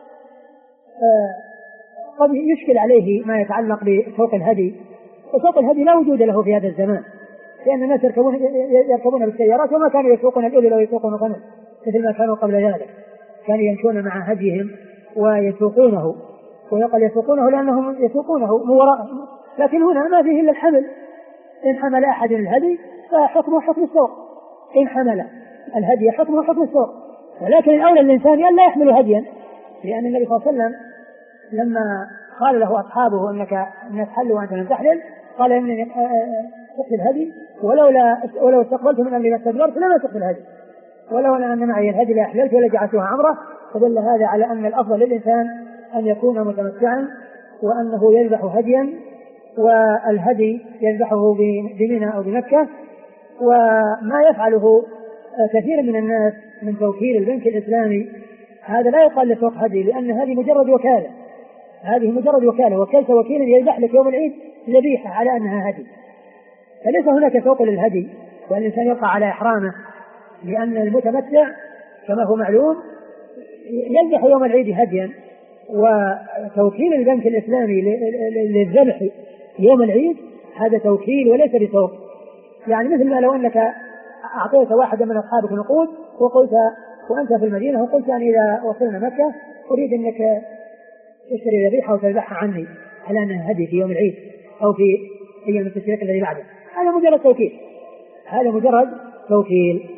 S2: قد يشكل عليه ما يتعلق بسوق الهدي، وسوق الهدي لا وجود له في هذا الزمان، لأن الناس يركبون بالسيارات وما كانوا يسوقون الإبل ويسوقون الغنم مثل ما كانوا قبل ذلك، كانوا يمشون مع هديهم ويسوقونه، ويقال يسوقونه لأنهم يسوقونه من وراء. لكن هنا ما فيه إلا الحمل، إن حمل أحد الهدي فحكمه حكم السوق، إن حمل الهدي حكمه حكم السوق. ولكن الأولى الإنسان أن لا يحمل هديا، لأن النبي صلى الله عليه وسلم لما قال له أصحابه أنك تحل وأنت لم تحلل، قال إنني سقت الهدي ولو استقبلت من أمري ما استدبرت لما سقت الهدي، ولو أن معي الهدي لأحللت ولجعلتها عمرة. فدل هذا على أن الأفضل للإنسان أن يكون متمتعا، وأنه يذبح هديا، والهدي يذبحه بمنى أو بمكة. وما يفعله كثير من الناس من توكيل البنك الإسلامي هذا لا يقال لسوق هدي، لأن هذه مجرد وكالة، هذه مجرد وكالة، وكلت وكيل يذبح لك يوم العيد ذبيحة على أنها هدي، فليس هناك سوق للهدي، والإنسان يبقى على إحرامه، لأن المتمتع كما هو معلوم يذبح يوم العيد هديا. وتوكيل البنك الإسلامي للذبح يوم العيد هذا توكيل وليس بسوق. يعني مثل ما لو أنك أعطيت واحدا من أصحابك نقود وقلت وأنت في المدينة وقلت يعني إذا وصلنا مكة أريد أنك تشتري ذبيحة وتذبحها عني على أنها هدي في يوم العيد أو في أيام التشريق الذي بعده، هذا مجرد توكيل، هذا مجرد توكيل.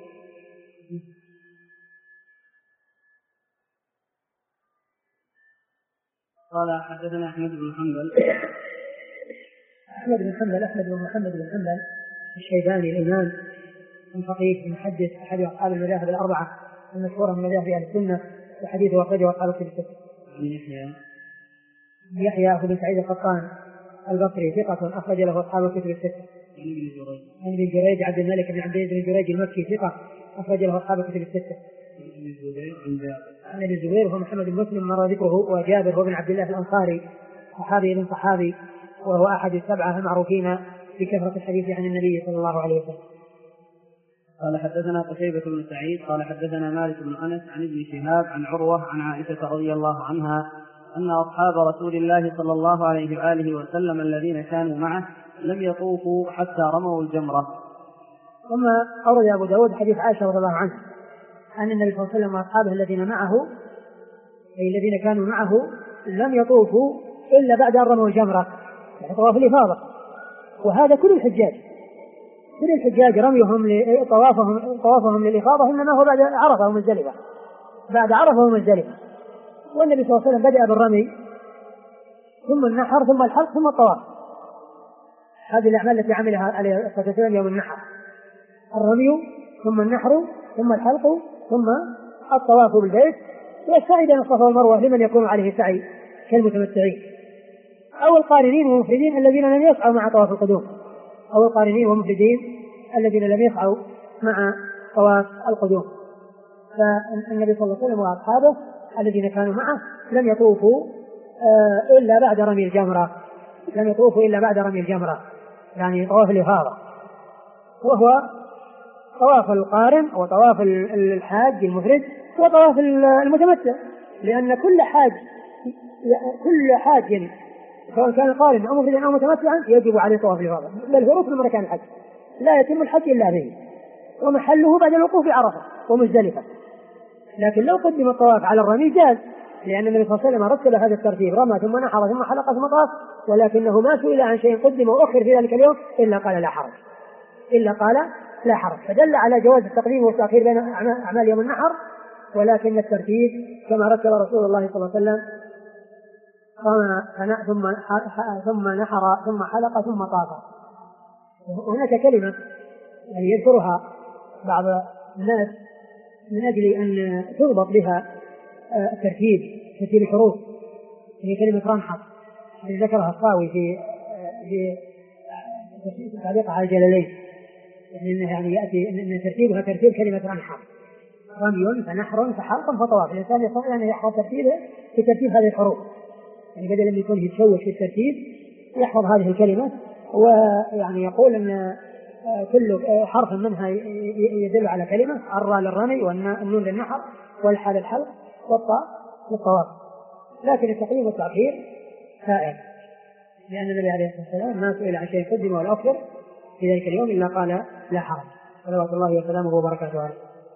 S1: قال حدثنا أحمد بن حنبل
S2: أحمد بن محمد بن حنبل الشيباني الإمام الفقيه المحدث أحد أصحاب المذاهب الأربعة المشهورة من مذاهب أهل السنة، وحديثه أخرجه أصحاب الكتب الستة. يحيى بن سعيد القطان البصري ثقة أخرج له أصحاب الكتب الستة. عن ابن جريج عبد الملك بن عبد بن جريج المكي ثقة أخرج له أصحاب الكتب الستة. عن ابن الزبير وهو محمد بن مسلم مر ذكره، وجابر هو بن عبد الله الأنصاري صحابي بن صحابي، وهو أحد السبعة المعروفين بكثرة الحديث عن النبي صلى الله عليه وسلم.
S1: قال حدثنا قتيبة بن سعيد قال حدثنا مالك بن أنس عن ابن شهاب عن عروة عن عائشة رضي الله عنها أن أصحاب رسول الله صلى الله عليه وآله وسلم الذين كانوا معه لم يطوفوا حتى رموا الجمرة.
S2: ثم أورد أبو داود حديث عائشة رضي الله عنها أن النبي صلى الله عليه وسلم وأصحابه الذين معه أي الذين كانوا معه لم يطوفوا إلا بعد أن رموا الجمرة، يعني طواف الإفاضة. وهذا كل الحجاج رميهم طوافهم للإفاضة إنما هو بعد عرفة ومزدلفة، والنبي صلى الله عليه وسلم بدأ بالرمي ثم النحر ثم الحلق ثم الطواف. هذه الأعمال التي عملها عليه الصلاة والسلام يوم النحر، الرمي ثم النحر ثم الحلق ثم الطواف بالبيت، والسعي بين الصفا والمروة لمن يكون عليه سعي كالمتمتعين أو القارنين والمفردين الذين لم يسعوا مع طواف القدوم، الذين لم يسعوا مع طواف القدوم. فالنبي صلى الله عليه وسلم وأصحابه الذين كانوا معه لم يطوفوا إلا بعد رمي الجمرة، يعني طواف الإفاضة، وهو طواف القارن وطواف الحاج المفرد وطواف المتمتع، لأن كل حاج سواء كان قارن أو مفردا أو متمتعا يجب عليه طواف الإفاضة، بل هو ركن من أركان الحج لا يتم الحج إلا به، ومحله بعد الوقوف بعرفة ومزدلفة. لكن لو قدم الطواف على الرمي جاز، لأن النبي صلى الله عليه وسلم رتب هذا الترتيب، رمى ثم نحر ثم حلق ثم طاف، ولكنه ما سئل عن شيء قدم وأخر في ذلك اليوم إلا قال لا حرج، فدل على جواز التقديم والتأخير بين أعمال يوم النحر، ولكن الترتيب كما رتب رسول الله صلى الله عليه وسلم ثم نحر ثم حلق ثم طاف. هناك كلمة يعني يذكرها بعض الناس من أجل أن تضبط بها ترتيب الحروف، هي كلمة رنحر التي ذكرها الصاوي في تعليقه على الجلالين، يعني يأتي أن ترتيبها ترتيب كلمة رنحر، رمي فنحر فحلق فطواف. الإنسان يستطيع أن يحفظ ترتيبه في ترتيب هذه الحروف، يعني بدل من يكون يتشوش في الترتيب يحفظ هذه الكلمة، ويعني يقول أن كل حرف منها يدل على كلمة، الراء للرمي والنون للنحر والحاء للحلق والطاء للطواف. لكن التقديم والتأخير سائر، لأن النبي عليه الصلاة والسلام ما سئل عن شيء قدم ولا أخر في ذلك اليوم إلا قال لا حرج، صلوات الله وسلامه وبركاته عليه.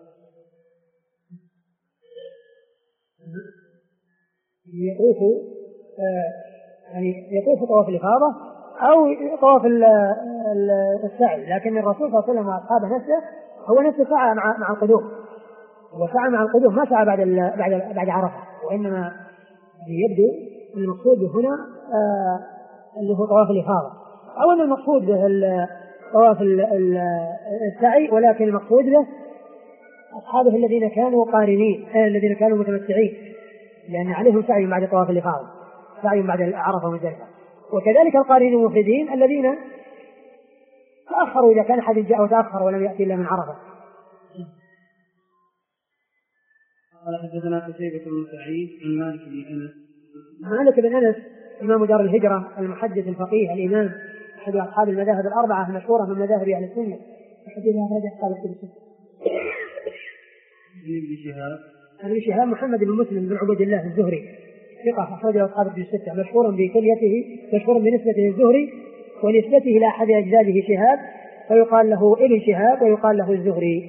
S2: يطوف طواف الإفاضة أو طواف السعي، لكن الرسول صلى الله عليه وسلم وأصحابه نفسه هو نفسه سعى مع القدوم، وسعى مع القدوم ما سعى بعد عرفة، وإنما يبدو المقصود هنا اللي هو طواف الإفاضة، أو أن المقصود به طواف السعي، ولكن المقصود به أصحابه الذين كانوا قارنين، الذين كانوا متمتعين، لأن عليهم سعي بعد طواف الإفاضة، سعي بعد عرفة ومزدلفة. وكذلك القارنين المفردين الذين تأخروا إذا كان حد جاء وتأخر ولم يأتي إلا من عرفة.
S1: قال حدثنا قتيبة بن سعيد عن مالك بن أنس.
S2: مالك بن أنس إمام دار الهجرة المحدث الفقيه الإمام، أحد أصحاب المذاهب الأربعة المشهورة من مذاهب أهل السنة، حديثها هذا قال في ابن شهاب محمد بن مسلم بن عبد الله الزهري ثقة أخرجه أصحاب الكتب الستة، مشهور بكليته، مشهور بنسبته الزهري ونسبته إلى أحد أجداده شهاب، فيقال له ابن شهاب ويقال له الزهري.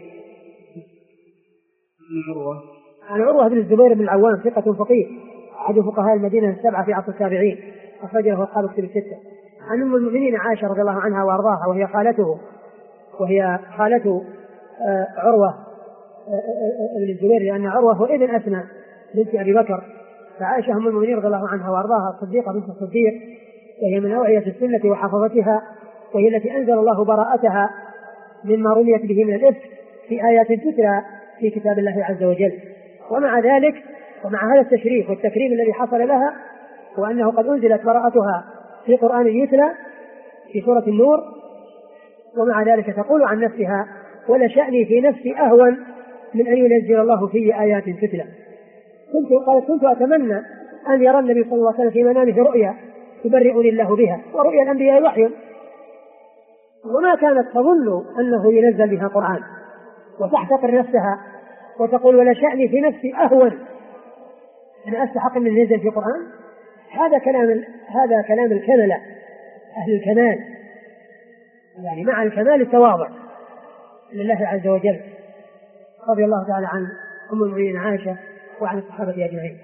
S2: عن عروة بن الزبير بن العوام ثقة فقيه أحد فقهاء المدينة السبعة في عصر التابعين، أخرجه أصحاب الكتب الستة. عن أم المؤمنين عائشة رضي الله عنها وأرضاها وهي خالته عروة بن الزبير، لأن عروة هو ابن أسماء بنت أبي بكر، فعائشة أم المؤمنين رضي الله عنها وأرضاها الصديقة بنت الصديق، وهي من أوعية السنة وحفظتها، وهي التي أنزل الله براءتها مما رميت به من الإفك في آيات تتلى في كتاب الله عز وجل. ومع ذلك ومع هذا التشريف والتكريم الذي حصل لها، وأنه قد أنزلت براءتها في قرآن يتلى في سورة النور، ومع ذلك تقول عن نفسها: ولا شأني في نفسي أهون من أن ينزل الله في آيات تتلى. كنت أتمنى أن يرى النبي صلى الله عليه وسلم في منامه رؤيا يبرئني الله بها، ورؤيا الأنبياء وحي، وما كانت تظن أنه ينزل بها قرآن، وتحتقر نفسها وتقول: ولا شأني في نفسي أهون، أنا أستحق من ينزل في قرآن. هذا كلام الكملة، أهل الكمال، يعني مع الكمال التواضع لله عز وجل، رضي الله تعالى عن أم المؤمنين عائشة وعن الصحابة أجمعين.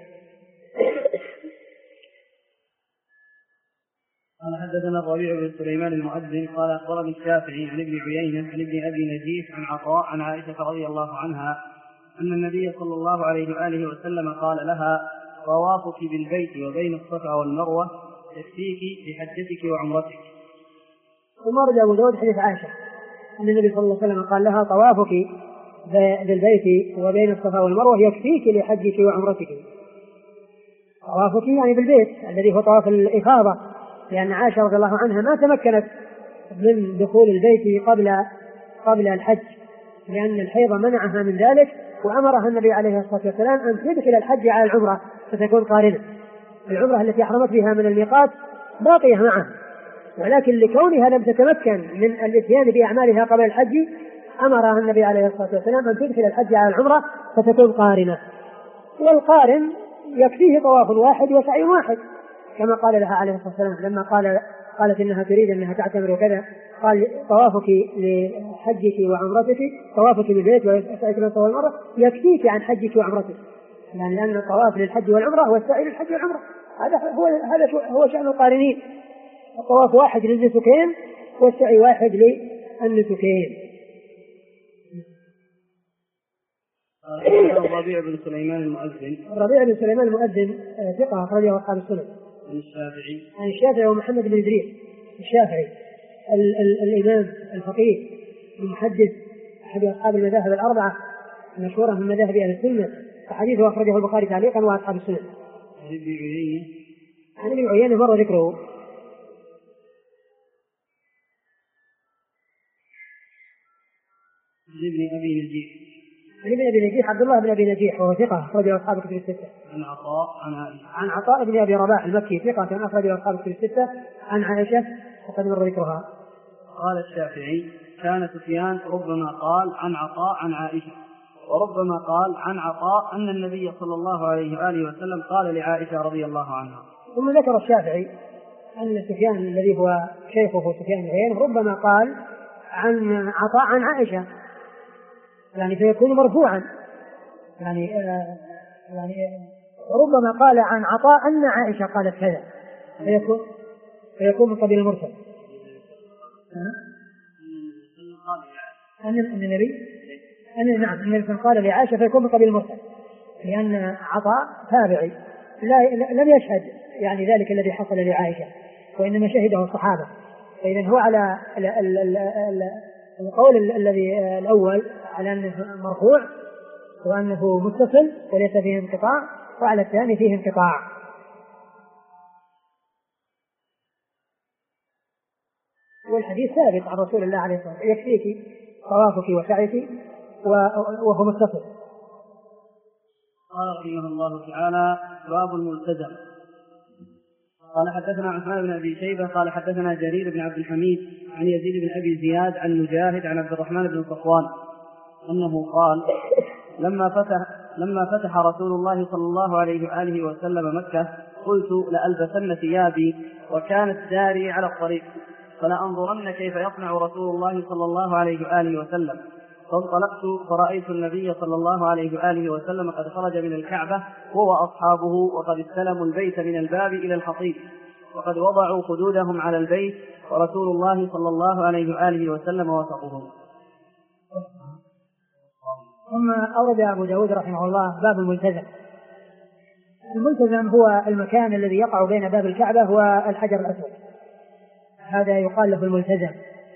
S1: قال حدثنا الربيع بن سليمان المؤذن قال أخبرني الشافعي عن ابن عيينة عن ابن أبي نجيح عن عطاء عن عائشة رضي الله عنها أن النبي صلى الله عليه وآله وسلم قال لها: طوافك بالبيت وبين الصفا والمروة يكفيك لحجتك وعمرتك.
S2: ثم رجع أبو داود حديث عائشة أن النبي صلى الله عليه وسلم قال لها: طوافك بالبيت وبين الصفا والمروة يكفيك لحجك وعمرتك. طوافك يعني بالبيت الذي هو طواف الإفاضة، لأن عائشة رضي الله عنها ما تمكنت من دخول البيت قبل الحج، لأن الحيض منعها من ذلك، وأمرها النبي عليه الصلاة والسلام أن تدخل الحج على العمرة فتكون قارنة. العمرة التي أحرمت بها من الميقات باقية معها، ولكن لكونها لم تتمكن من الاتيان بأعمالها قبل الحج أمرها النبي عليه الصلاة والسلام أن تدخل الحج على العمرة فتكون قارنة. والقارن يكفيه طواف واحد وسعي واحد، كما قال لها عليه الصلاة والسلام لما قالت إنها تريد أنها تعتمر وكذا، قال: طوافك لحجك وعمرتك، طوافك بالبيت وسعيك بالصفا والمروة يكفيك عن حجك وعمرتك، يعني لأن الطواف للحج والعمرة والسعي للحج والعمرة. هذا هو شأن القارنين، الطواف واحد للنسكين والسعي واحد للنسكين.
S1: الربيع بن سليمان المؤذن
S2: ثقة أخرجه أصحاب السنن. عن الشافعي ومحمد بن إدريس الشافعي الإمام الفقيه المحدث أحد أصحاب المذاهب الأربعة المشهورة من مذاهب أهل السنة، فحديثه أخرجه البخاري تعليقا وأصحاب السنن. عن ابن عيينة مر ذكره. عن ابن أبي نجيح عبد الله بن أبي نجيح وهو ثقة أخرجه أصحاب الكتب الستة. عن عطاء بن أبي رباح المكي ثقة أخرجه أصحاب الكتب الستة. عن عائشة وقد مر ذكرها.
S1: قال الشافعي: كان سفيان ربما قال عن عطاء عن عائشة، وربما قال عن عطاء أن النبي صلى الله عليه وآله وسلم قال لعائشة رضي الله عنها.
S2: ثم ذكر الشافعي أن سفيان الذي هو شيخه سفيان بن عيينة ربما قال عن عطاء عن عائشة، يعني فيكون مرفوعا، يعني ربما قال عن عطاء أن عائشة قالت كذا، فيكون من قبيل المرسل. أن النبي نعم النبي قال لعائشة فيكون من قبيل المرسل، لأن عطاء تابعي لم يشهد يعني ذلك الذي حصل لعائشة، وإنما شهده الصحابة. فإذا هو على القول الذي الأول على أنه مرفوع وأنه متصل وليس فيه انقطاع، وعلى الثاني فيه انقطاع. والحديث ثابت عن رسول الله عليه الصلاة والسلام: يكفيك طوافك وسعيك، وهو متصل.
S1: قال رحمه الله تعالى: باب الملتزم. قال حدثنا عثمان بن أبي شيبة قال حدثنا جرير بن عبد الحميد عن يزيد بن أبي زياد عن مجاهد عن عبد الرحمن بن صفوان أنه قال: لما فتح رسول الله صلى الله عليه وآله وسلم مكة قلت لألبسن ثيابي، وكانت داري على الطريق، فلأنظرن كيف يصنع رسول الله صلى الله عليه وآله وسلم. فانطلقت فرأيت النبي صلى الله عليه وآله وسلم قد خرج من الكعبة هو وأصحابه، وقد استلموا البيت من الباب إلى الحصيد، وقد وضعوا خدودهم على البيت، ورسول الله صلى الله عليه وآله وسلم وسطهم.
S2: ثم أورد أبو داود رحمه الله باب الملتزم. الملتزم هو المكان الذي يقع بين باب الكعبة والحجر الأسود، هذا يقال له الملتزم.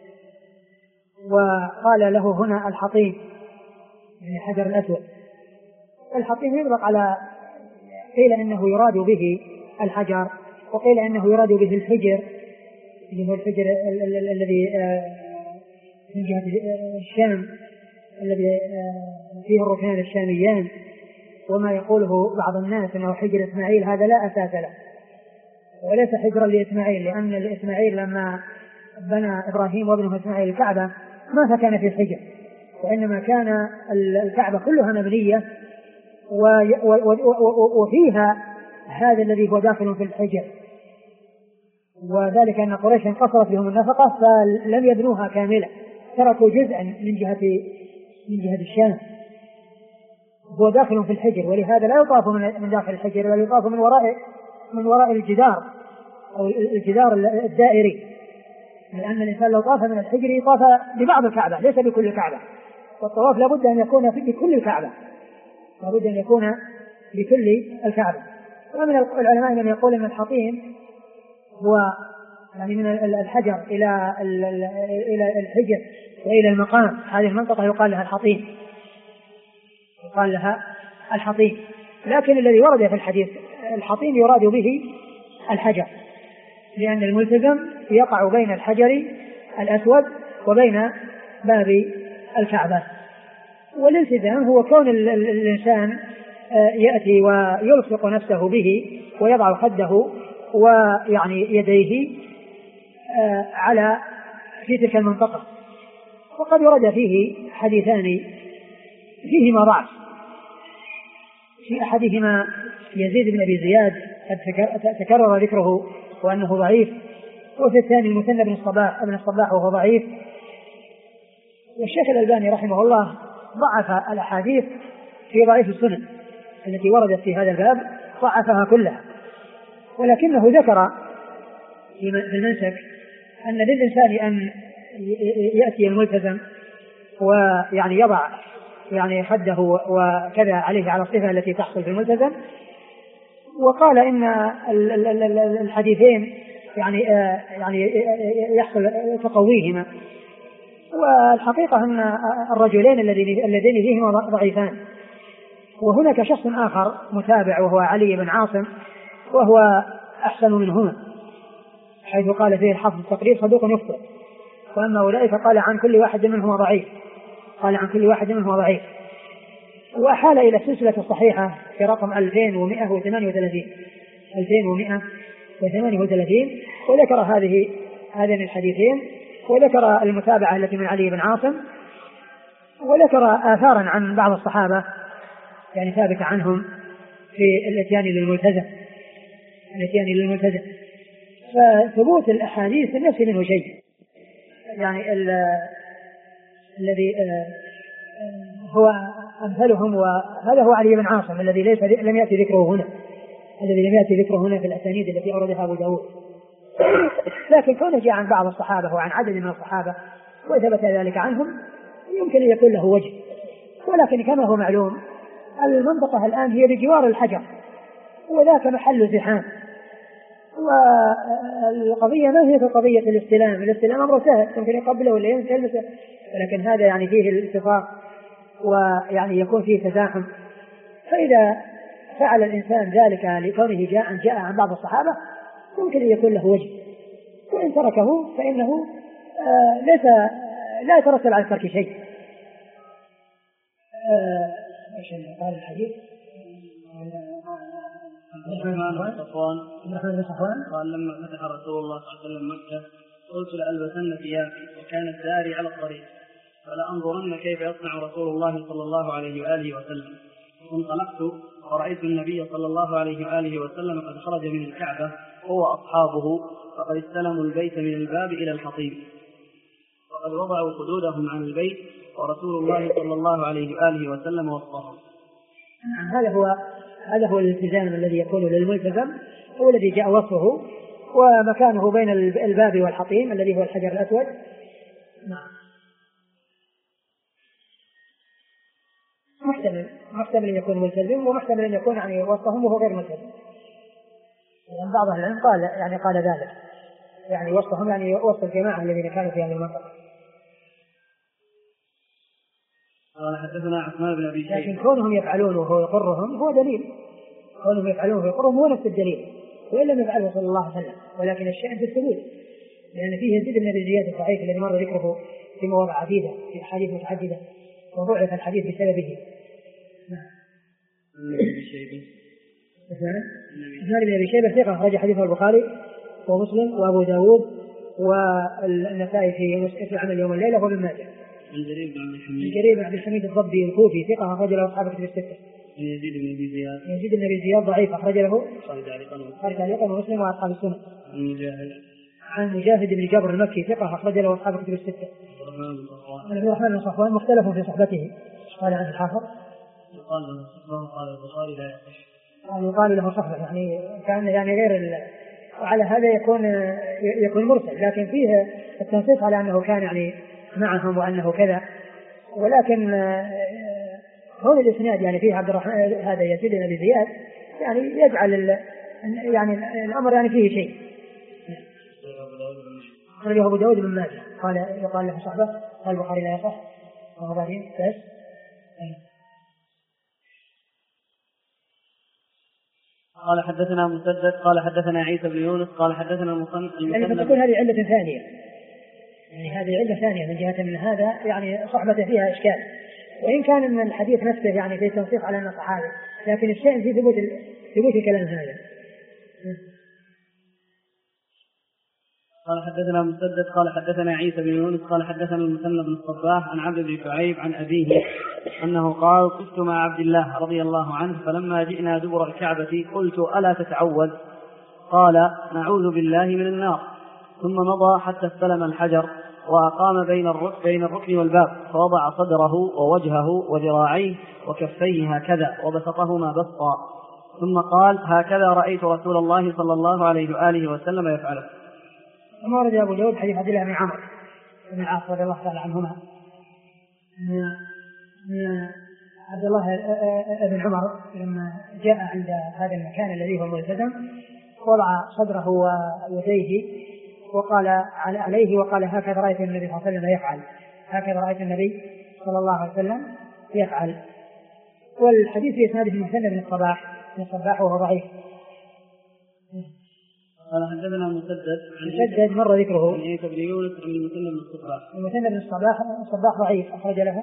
S2: وقال له هنا الحطيم، يعني الحجر الأسود. الحطيم يطلق على، قيل إنه يراد به الحجر، وقيل إنه يراد به الحجر، اللي هو الحجر الذي من جهة الشام الذي فيه الركنان الشاميان، وما يقوله بعض الناس أنه حجر إسماعيل، هذا لا أساس له، وليس حجرا لإسماعيل، لأن إسماعيل لما بنى إبراهيم وابنه إسماعيل الكعبة ما سكن في الحجر، وإنما كان الكعبة كلها مبنية وفيها هذا الذي هو داخل في الحجر، وذلك أن قريشا قصرت بهم النفقة فلم يبنوها كاملة، تركوا جزءا من جهة الشام، هو داخل في الحجر، ولهذا لا يطاف من داخل الحجر، بل يطاف من وراء الجدار أو الجدار الدائري، لأن الإنسان لو طاف من الحجر يطاف ببعض الكعبة ليس بكل الكعبة، والطواف لابد أن يكون بكل الكعبة، لابد أن يكون بكل الكعبة. ومن العلماء من يقول أن الحطيم هو يعني من الحجر إلى الحجر وإلى المقام، هذه المنطقة يقال لها الحطيم، يقال لها الحطيم. لكن الذي ورد في الحديث الحطيم يراد به الحجر، لأن الملتزم يقع بين الحجر الأسود وبين باب الكعبة. والالتزام هو كون الإنسان يأتي ويلصق نفسه به ويضع خده ويعني يديه على في تلك المنطقة. وقد ورد فيه حديثان فيهما ضعف، في أحدهما يزيد بن أبي زياد تكرر ذكره وأنه ضعيف، وفي الثاني المثنى بن الصباح وهو ضعيف. والشيخ الألباني رحمه الله ضعف الأحاديث في ضعيف السنن التي وردت في هذا الباب، ضعفها كلها، ولكنه ذكر في المنسك أن للإنسان أن يأتي الملتزم ويعني يضع يعني خده وكذا عليه على الصفة التي تحصل في الملتزم. وقال إن الحديثين يعني يحصل تقويهما، والحقيقة أن الرجلين اللذين فيهما ضعيفان. وهناك شخص آخر متابع وهو علي بن عاصم، وهو أحسن منهما، حيث قال فيه الحافظ التقرير صدوق يخطئ، وأما أولئك قال عن كل واحد منهما ضعيف، وأحال إلى السلسلة الصحيحة في رقم 2138 وذكر هذين الحديثين وذكر المتابعة التي من علي بن عاصم، وذكر آثارا عن بعض الصحابة يعني ثابت عنهم في الاتيان للملتزم. فثبوت الأحاديث نفس منه شيء، يعني الذي هو أمثلهم، وهذا هو علي بن عاصم الذي لم يأتي ذكره هنا في الأسانيد التي أوردها أبو داود. لكن كونه جاء عن بعض الصحابة وعن عدد من الصحابة وثبت ذلك عنهم يمكن أن يكون له وجه، ولكن كما هو معلوم المنطقة الآن هي بجوار الحجر وذاك محل زحام، والقضية ما هي كقضية الاستلام أمر سهل يمكن يقبله ولا يلمسه، ولكن هذا يعني فيه الاتفاق ويعني يكون فيه تزاحم. فإذا فعل الإنسان ذلك لكونه جاء عن بعض الصحابة ممكن أن يكون له وجه، وإن تركه فإنه لا يترتب على ترك شيء. قال الحديث
S1: بن صفوان قال لما فتح رسول الله صلى الله عليه وسلم مكة قلت لألبسن ثيابي وكانت داري على الطريق فلأنظرن كيف يصنع رسول الله صلى الله عليه وآله وسلم. فانطلقت ورأيت النبي صلى الله عليه وآله وسلم قد خرج من الكعبة هو أصحابه فقد استلموا البيت من الباب إلى الحطيم وقد وضعوا خدودهم عن البيت ورسول الله صلى الله عليه وآله وسلم وسطهم.
S2: هذا هو الالتزام الذي يكون للملتزم، هو الذي جاء وصفه، ومكانه بين الباب والحطيم الذي هو الحجر الأسود. محتمل أن يكون ملتزم، ومحتمل أن يكون يعني وصفهم وهو غير ملتزم. يعني بعض أهل العلم قال ذلك، يعني وصفهم يعني وصف الجماعة الذين كانوا في هذه المنطقة.
S1: قال حدثنا عثمان بن أبي شيبة.
S2: لكن كونهم يفعلونه وهو يقرهم هو دليل، كونهم يفعلونه ويقرهم هو نفس الدليل، وإن لم يفعله صلى الله عليه وسلم، ولكن الشأن في الثبوت، لأن فيه يزيد بن أبي زياد الضعيف الذي مر ذكره في مواضع عديدة في أحاديث متعددة وضعف الحديث بسببه. عثمان بن أبي شيبة ثقة أخرج حديثه البخاري ومسلم وأبو داود والنسائي في عمل يوم الليلة وابن ماجه.
S1: عن جرير
S2: بن عبد الحميد الضبي الكوفي ثقة أخرج له أصحاب كتب الستة.
S1: يزيد بن أبي
S2: زياد ضعيف أخرج له
S1: البخاري
S2: تعليقا ومسلم وأصحاب السنة.
S1: عن
S2: مجاهد بن جبر المكي ثقة أخرج له أصحاب كتب الستة. عن عبد الرحمن بن صفوان مختلف في صحبته، قال عنه الحافظ يقال له صحبة، يعني كان يعني غير وعلى هذا يكون مرسل، لكن فيه التنصيص على أنه كان يعني معهم وأنه كذا، ولكن هون الإسناد يعني فيه عبد الرحمن هذا يزيد بن أبي زياد يعني يجعل يعني الأمر يعني فيه شيء. قال أبو داود بن ماجه يقال له صحبة، قال البخاري لا يصح وهو بعدين بس.
S1: قال حدثنا مسدد قال حدثنا عيسى بن يونس قال حدثنا المصنف.
S2: يعني فتكون هذه علة ثانية، يعني هذه علة ثانية من جهة من هذا يعني صحبة فيها إشكال، وإن كان من الحديث نفسه يعني في تنصيص على أنه صحابي، لكن الشيء في ثبوت الكلام هذا.
S1: قال حدثنا مسدد قال حدثنا عيسى بن يونس قال حدثنا المثنى بن الصباح عن عبد بن شعيب عن أبيه أنه قال قفت مع عبد الله رضي الله عنه فلما جئنا دبر الكعبة قلت ألا تتعوذ؟ قال نعوذ بالله من النار. ثم مضى حتى استلم الحجر وأقام بين الركن والباب فوضع صدره ووجهه وذراعيه وكفيه هكذا وبسطهما بسطا ثم قال هكذا رأيت رسول الله صلى الله عليه وآله وسلم يفعله.
S2: ثم ورد أبو داود حديث عبد الله بن عمرو بن العاص رضي الله تعالى عنهما عبد الله بن عمر لما جاء عند هذا المكان الذي هو ملتزم وضع صدره ويديه وقال عليه وقال هكذا رأيت النبي صلى الله عليه وسلم يفعل، هكذا رأيت النبي صلى الله عليه وسلم يفعل. والحديث في إسناده المثنى بن الصباح وهو ضعيف.
S1: قال حدثنا مسدد
S2: مر ذكره
S1: عن عيسى بن يونس عن المثنى بن الصباح.
S2: المثنى بن الصباح ضعيف أخرج له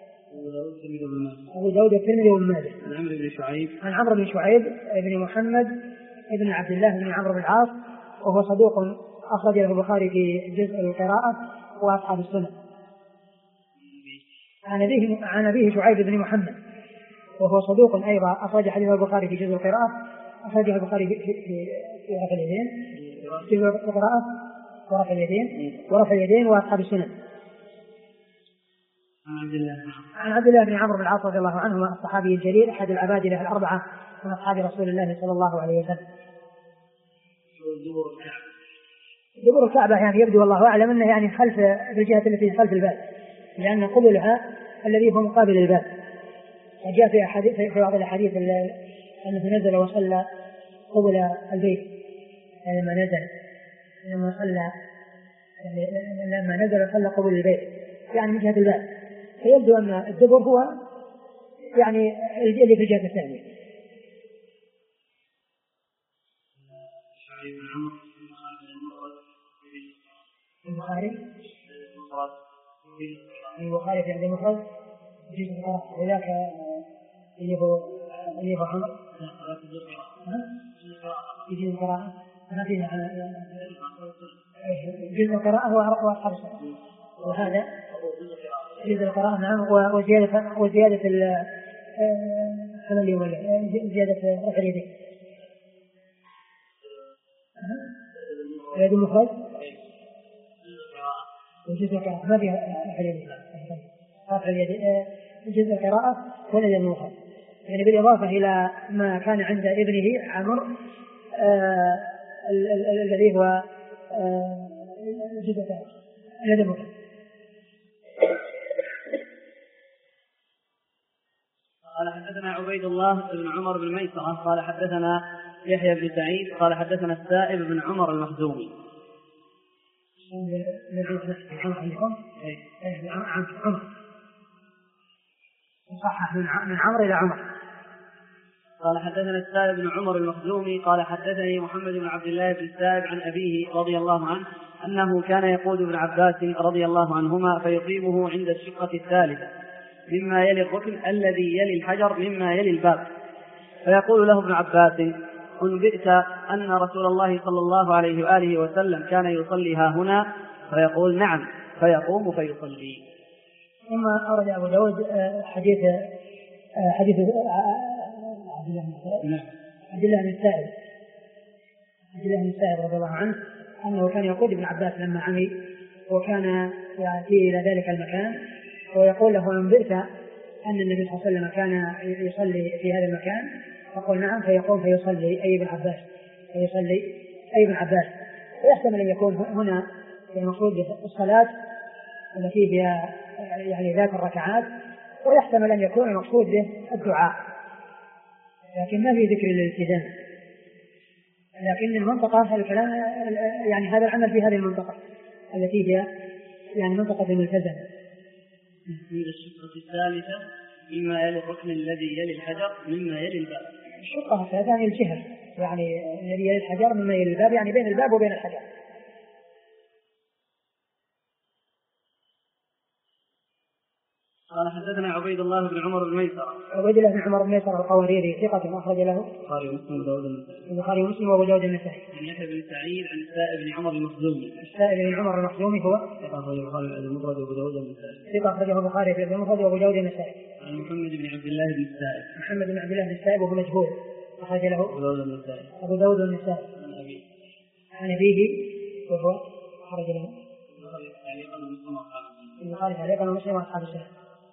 S2: أبو داود الترمذي وابن ماجه. عن عمرو بن شعيب بن محمد بن عبد الله بن عمرو بن العاص وهو صدوق أخرج له البخاري في جزء القراءة وأصحاب السنة. عن أبيه شعيب بن محمد وهو صدوق أيضا، أخرج حديث البخاري في جزء القراءة، أخرجه البخاري في رفع اليدين، في القراءة ورفع اليدين وأصحاب السنة. عن عبد الله بن عمرو بن العاص رضي الله عنهما الصحابي الجليل أحد العبادلة الأربعة من أصحاب رسول الله صلى الله عليه وسلم. دبر الكعبة يعني يبدو والله أعلم أنه يعني خلف في الجهة التي خلف الباب، لأن قبلها الذي هو مقابل الباب. وجاء في بعض الأحاديث أنه نزل وصلى قبل البيت لما نزل وصلى قبل البيت يعني من جهة الباب، فيبدو أن الدبر هو يعني اللي في الجهة الثانية. البخاري في عند المفرد جزء القراءة وذاك اللي هو عمر جزء القراءة ما فيها جزء القراءة وأصحاب السنة، وهذا جزء القراءة نعم، وزيادة زيادة رفع اليدين. هذا المفرد وجزء القراءة ما فيها رفع اليدين، جزء القراءة والذي المفرد يعني بالإضافة إلى ما كان عند ابنه عمرو الذي هو جزء القراءة هذا المفرد.
S1: قال حدثنا عبيد الله بن عمر بن ميسرة قال حدثنا يحيى بن سعيد قال حدثنا السائب بن عمر المخزومي.
S2: صح من عمرو إلى عمر.
S1: قال حدثنا السائب بن عمر المخزومي قال حدثني محمد بن عبد الله بن السائب عن أبيه رضي الله عنه أنه كان يقود ابن عباس رضي الله عنهما فيقيمه عند الشقة الثالثة مما يلي الركن الذي يلي الحجر مما يلي الباب، فيقول له ابن عباس: أنبئت أن رسول الله صلى الله عليه وآله وسلم كان يصلي ها هنا؟ فيقول: نعم، فيقوم فيصلي.
S2: ثم أورد أبو داود حديث عبد الله بن السائب رضي الله عنه أنه كان يقود ابن عباس لما عمي وكان يأتي إلى ذلك المكان ويقول له: أنبئت أن النبي صلى الله عليه وسلم كان يصلي في هذا المكان؟ فقال: نعم، فيقوم فيصلي أي ابن عباس. ويحتمل أن يكون هنا المقصود الصلاة التي فيها يعني ذات الركعات، ويحتمل أن يكون المقصود به الدعاء، لكن ما في ذكر الالتزام. لكن المنطقة الكلام يعني هذا العمل في هذه المنطقة التي هي يعني منطقة الملتزمة.
S1: من الشقة الثالثة مما يلي الركن الذي يلي الحجر مما يلي الباب.
S2: الشقة الثالثة يعني الجهة، يعني الذي يلي الحجر مما يلي الباب، يعني بين الباب وبين الحجر.
S1: قال حدثنا عبيد الله بن عمر بن ميسرة.
S2: عبيد الله بن عمر بن ميسرة القواريري ثقة أخرج له البخاري ومسلم وأبو داود النسائي.
S1: عن يحيى بن سعيد عن السائب بن عمر المخزومي.
S2: السائب بن عمر المخزومي هو
S1: ثقة أخرجه البخاري في المفرد وأبو داود النسائي.
S2: ثقة أخرجه البخاري في المفرد وأبو داود النسائي.
S1: عن محمد بن عبد الله بن السائب.
S2: محمد بن عبد الله بن السائب وهو مجهول أخرج له أبو داود النسائي. عن أبيه وهو أخرج له البخاري تعليقا ومسلم وأصحاب السنة.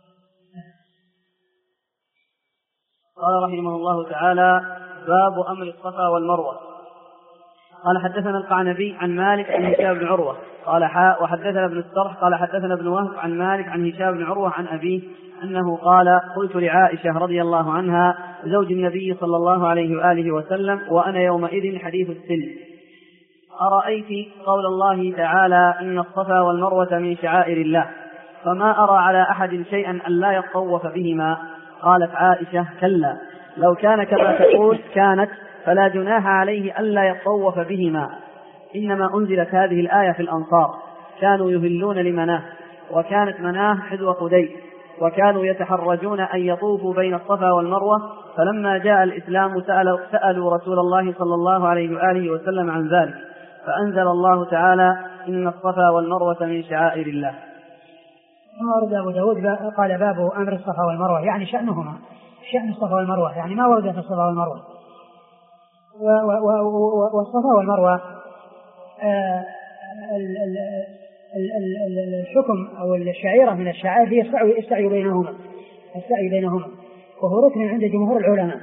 S1: قال رحمه الله تعالى: باب أمر الصفا والمروة. قال حدثنا القعنبي عن مالك عن هشام بن عروة قال وحدثنا ابن السرح قال حدثنا ابن وهب عن مالك عن هشام بن عروة عن أبيه أنه قال: قلت لعائشة رضي الله عنها زوج النبي صلى الله عليه وآله وسلم وأنا يومئذ حديث السن: أرأيت قول الله تعالى: إن الصفا والمروة من شعائر الله، فما أرى على أحد شيئا أن لا يطوف بهما. قالت عائشة: كلا، لو كان كما تقول كانت، فلا جناح عليه ألا يطوف بهما. إنما أنزلت هذه الآية في الأنصار، كانوا يهلون لمناه، وكانت مناه حذو قدي، وكانوا يتحرجون أن يطوفوا بين الصفا والمروة، فلما جاء الإسلام سألوا رسول الله صلى الله عليه وآله وسلم عن ذلك، فأنزل الله تعالى: إن الصفا والمروة من شعائر الله.
S2: ثم ورد أبو داود قال باب أمر الصفا والمروة يعني شأنهما، شأن الصفا والمروة يعني ما ورد في الصفا والمروة. والصفا والمروة الحكم أو الشعيرة من الشعائر هي السعي بينهما، وهو ركن عند جمهور العلماء،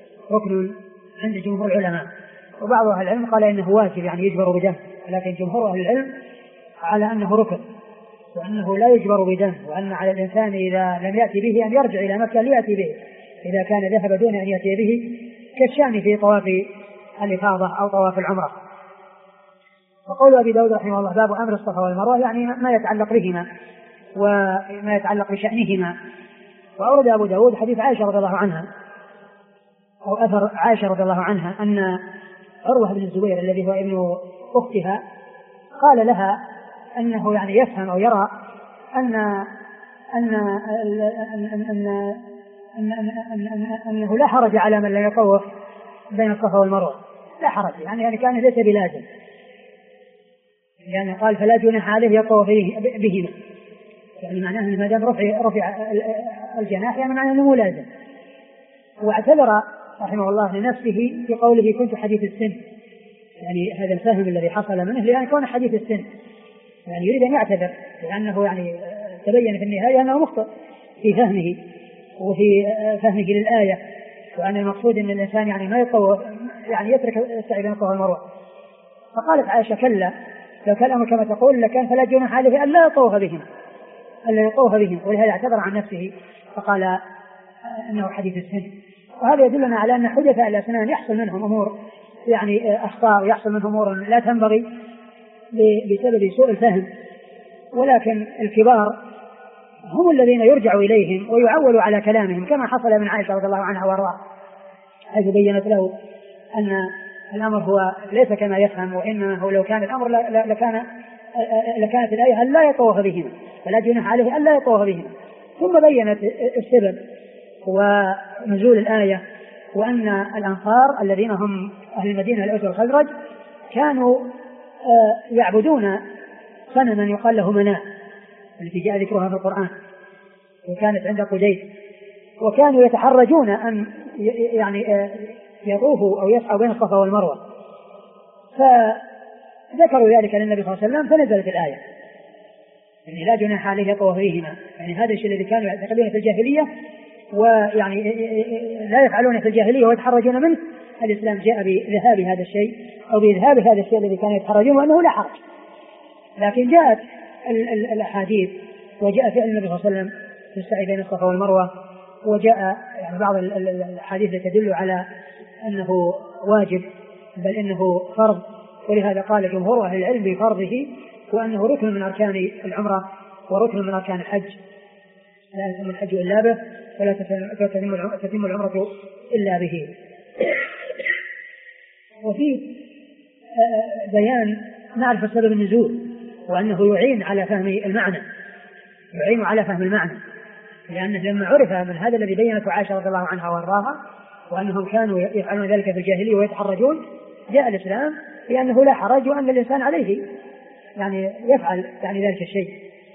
S2: وبعض أهل العلم قال إنه واجب يعني يجبر بدم، لكن جمهور أهل العلم على أنه ركن وأنه لا يجبر بدم، وأن على الإنسان إذا لم يأتي به أن يرجع إلى مكة ليأتي به إذا كان ذهب دون أن يأتي به، كالشأن في طواف الإفاضة أو طواف العمرة. وقول أبي داود رحمه الله باب أمر الصفا والمروة يعني ما يتعلق بهما وما يتعلق بشأنهما. وأورد أبو داود حديث عائشة رضي الله عنها أو أثر عائشة رضي الله عنها أن عروة بن الزبير الذي هو ابن أختها قال لها أنه يعني يفهم أو يرى أنه لا حرج على من لا يطوف بين الصفا والمروة، لا حرج يعني كان ليس بلازم، يعني قال فلا جناح عليه يطوف بهما، يعني معناه أن ما دام رفع الجناح يعني معناه أنه لازم. واعتذر رحمه الله لنفسه في قوله كنت حديث السن، يعني هذا الفهم الذي حصل منه لأن كان حديث السن، يعني يريد أن يعتذر لأنه يعني تبين في النهاية أنه مخطئ في فهمه وفي فهمه للآية، وأن المقصود أن الإنسان يعني ما يطوف يعني يترك السعي بين الصفا والمروة. فقالت عائشة كلا لو كان الأمر كما تقول لكان فلا جناح عليه ألا يطوف بهما، ولهذا اعتذر عن نفسه فقال أنه حديث السن. وهذا يدلنا على أن حدثاء الأسنان يحصل منهم أمور يعني أخطاء ويحصل منهم أمور لا تنبغي بسبب سوء الفهم، ولكن الكبار هم الذين يرجع إليهم ويعول على كلامهم كما حصل من عائشة رضي الله عنها وارضاها، حيث بينت له أن الأمر هو ليس كما يفهم، وإنما هو لو كان الأمر لكانت الآية ألا يطوف بهما فلا جناح عليه ألا يطوف بهما، ثم بينت السبب ونزول الآية، وأن الأنصار الذين هم أهل المدينة الأوس والخزرج كانوا يعبدون صنما يقال له مناة التي جاء ذكرها في القرآن وكانت عند قديس، وكانوا يتحرجون أن يعني يطوفوا أو يسعوا بين الصفا والمروة، فذكروا ذلك للنبي صلى الله عليه وسلم فنزلت الآية يعني لا جناح عليه يطوف بهما، يعني هذا الشيء الذي كانوا يعتقدون في الجاهلية ويعني لا يفعلون في الجاهلية ويتحرجون منه، الإسلام جاء بذهاب هذا الشيء أو بإذهاب هذا الشيء الذي كانوا يتحرجون وأنه لا حرج. لكن جاءت الأحاديث وجاء فعل النبي صلى الله عليه وسلم في السعي بين الصفا والمروة، وجاء يعني بعض الأحاديث تدل على أنه واجب بل إنه فرض، ولهذا قال جمهور أهل العلم بفرضه وأنه ركن من أركان العمرة وركن من أركان الحج، لا يتم الحج إلا به ولا تتم العمرة إلا به. وفي بيان نعرف سبب النزول وأنه يعين على فهم المعنى، لأنه لما عرف من هذا الذي بينته عائشة رضي الله عنها وارضاها وأنهم كانوا يفعلون ذلك في الجاهلية ويتحرجون، جاء الإسلام لأنه لا حرج وأن الإنسان عليه يعني يفعل يعني ذلك الشيء.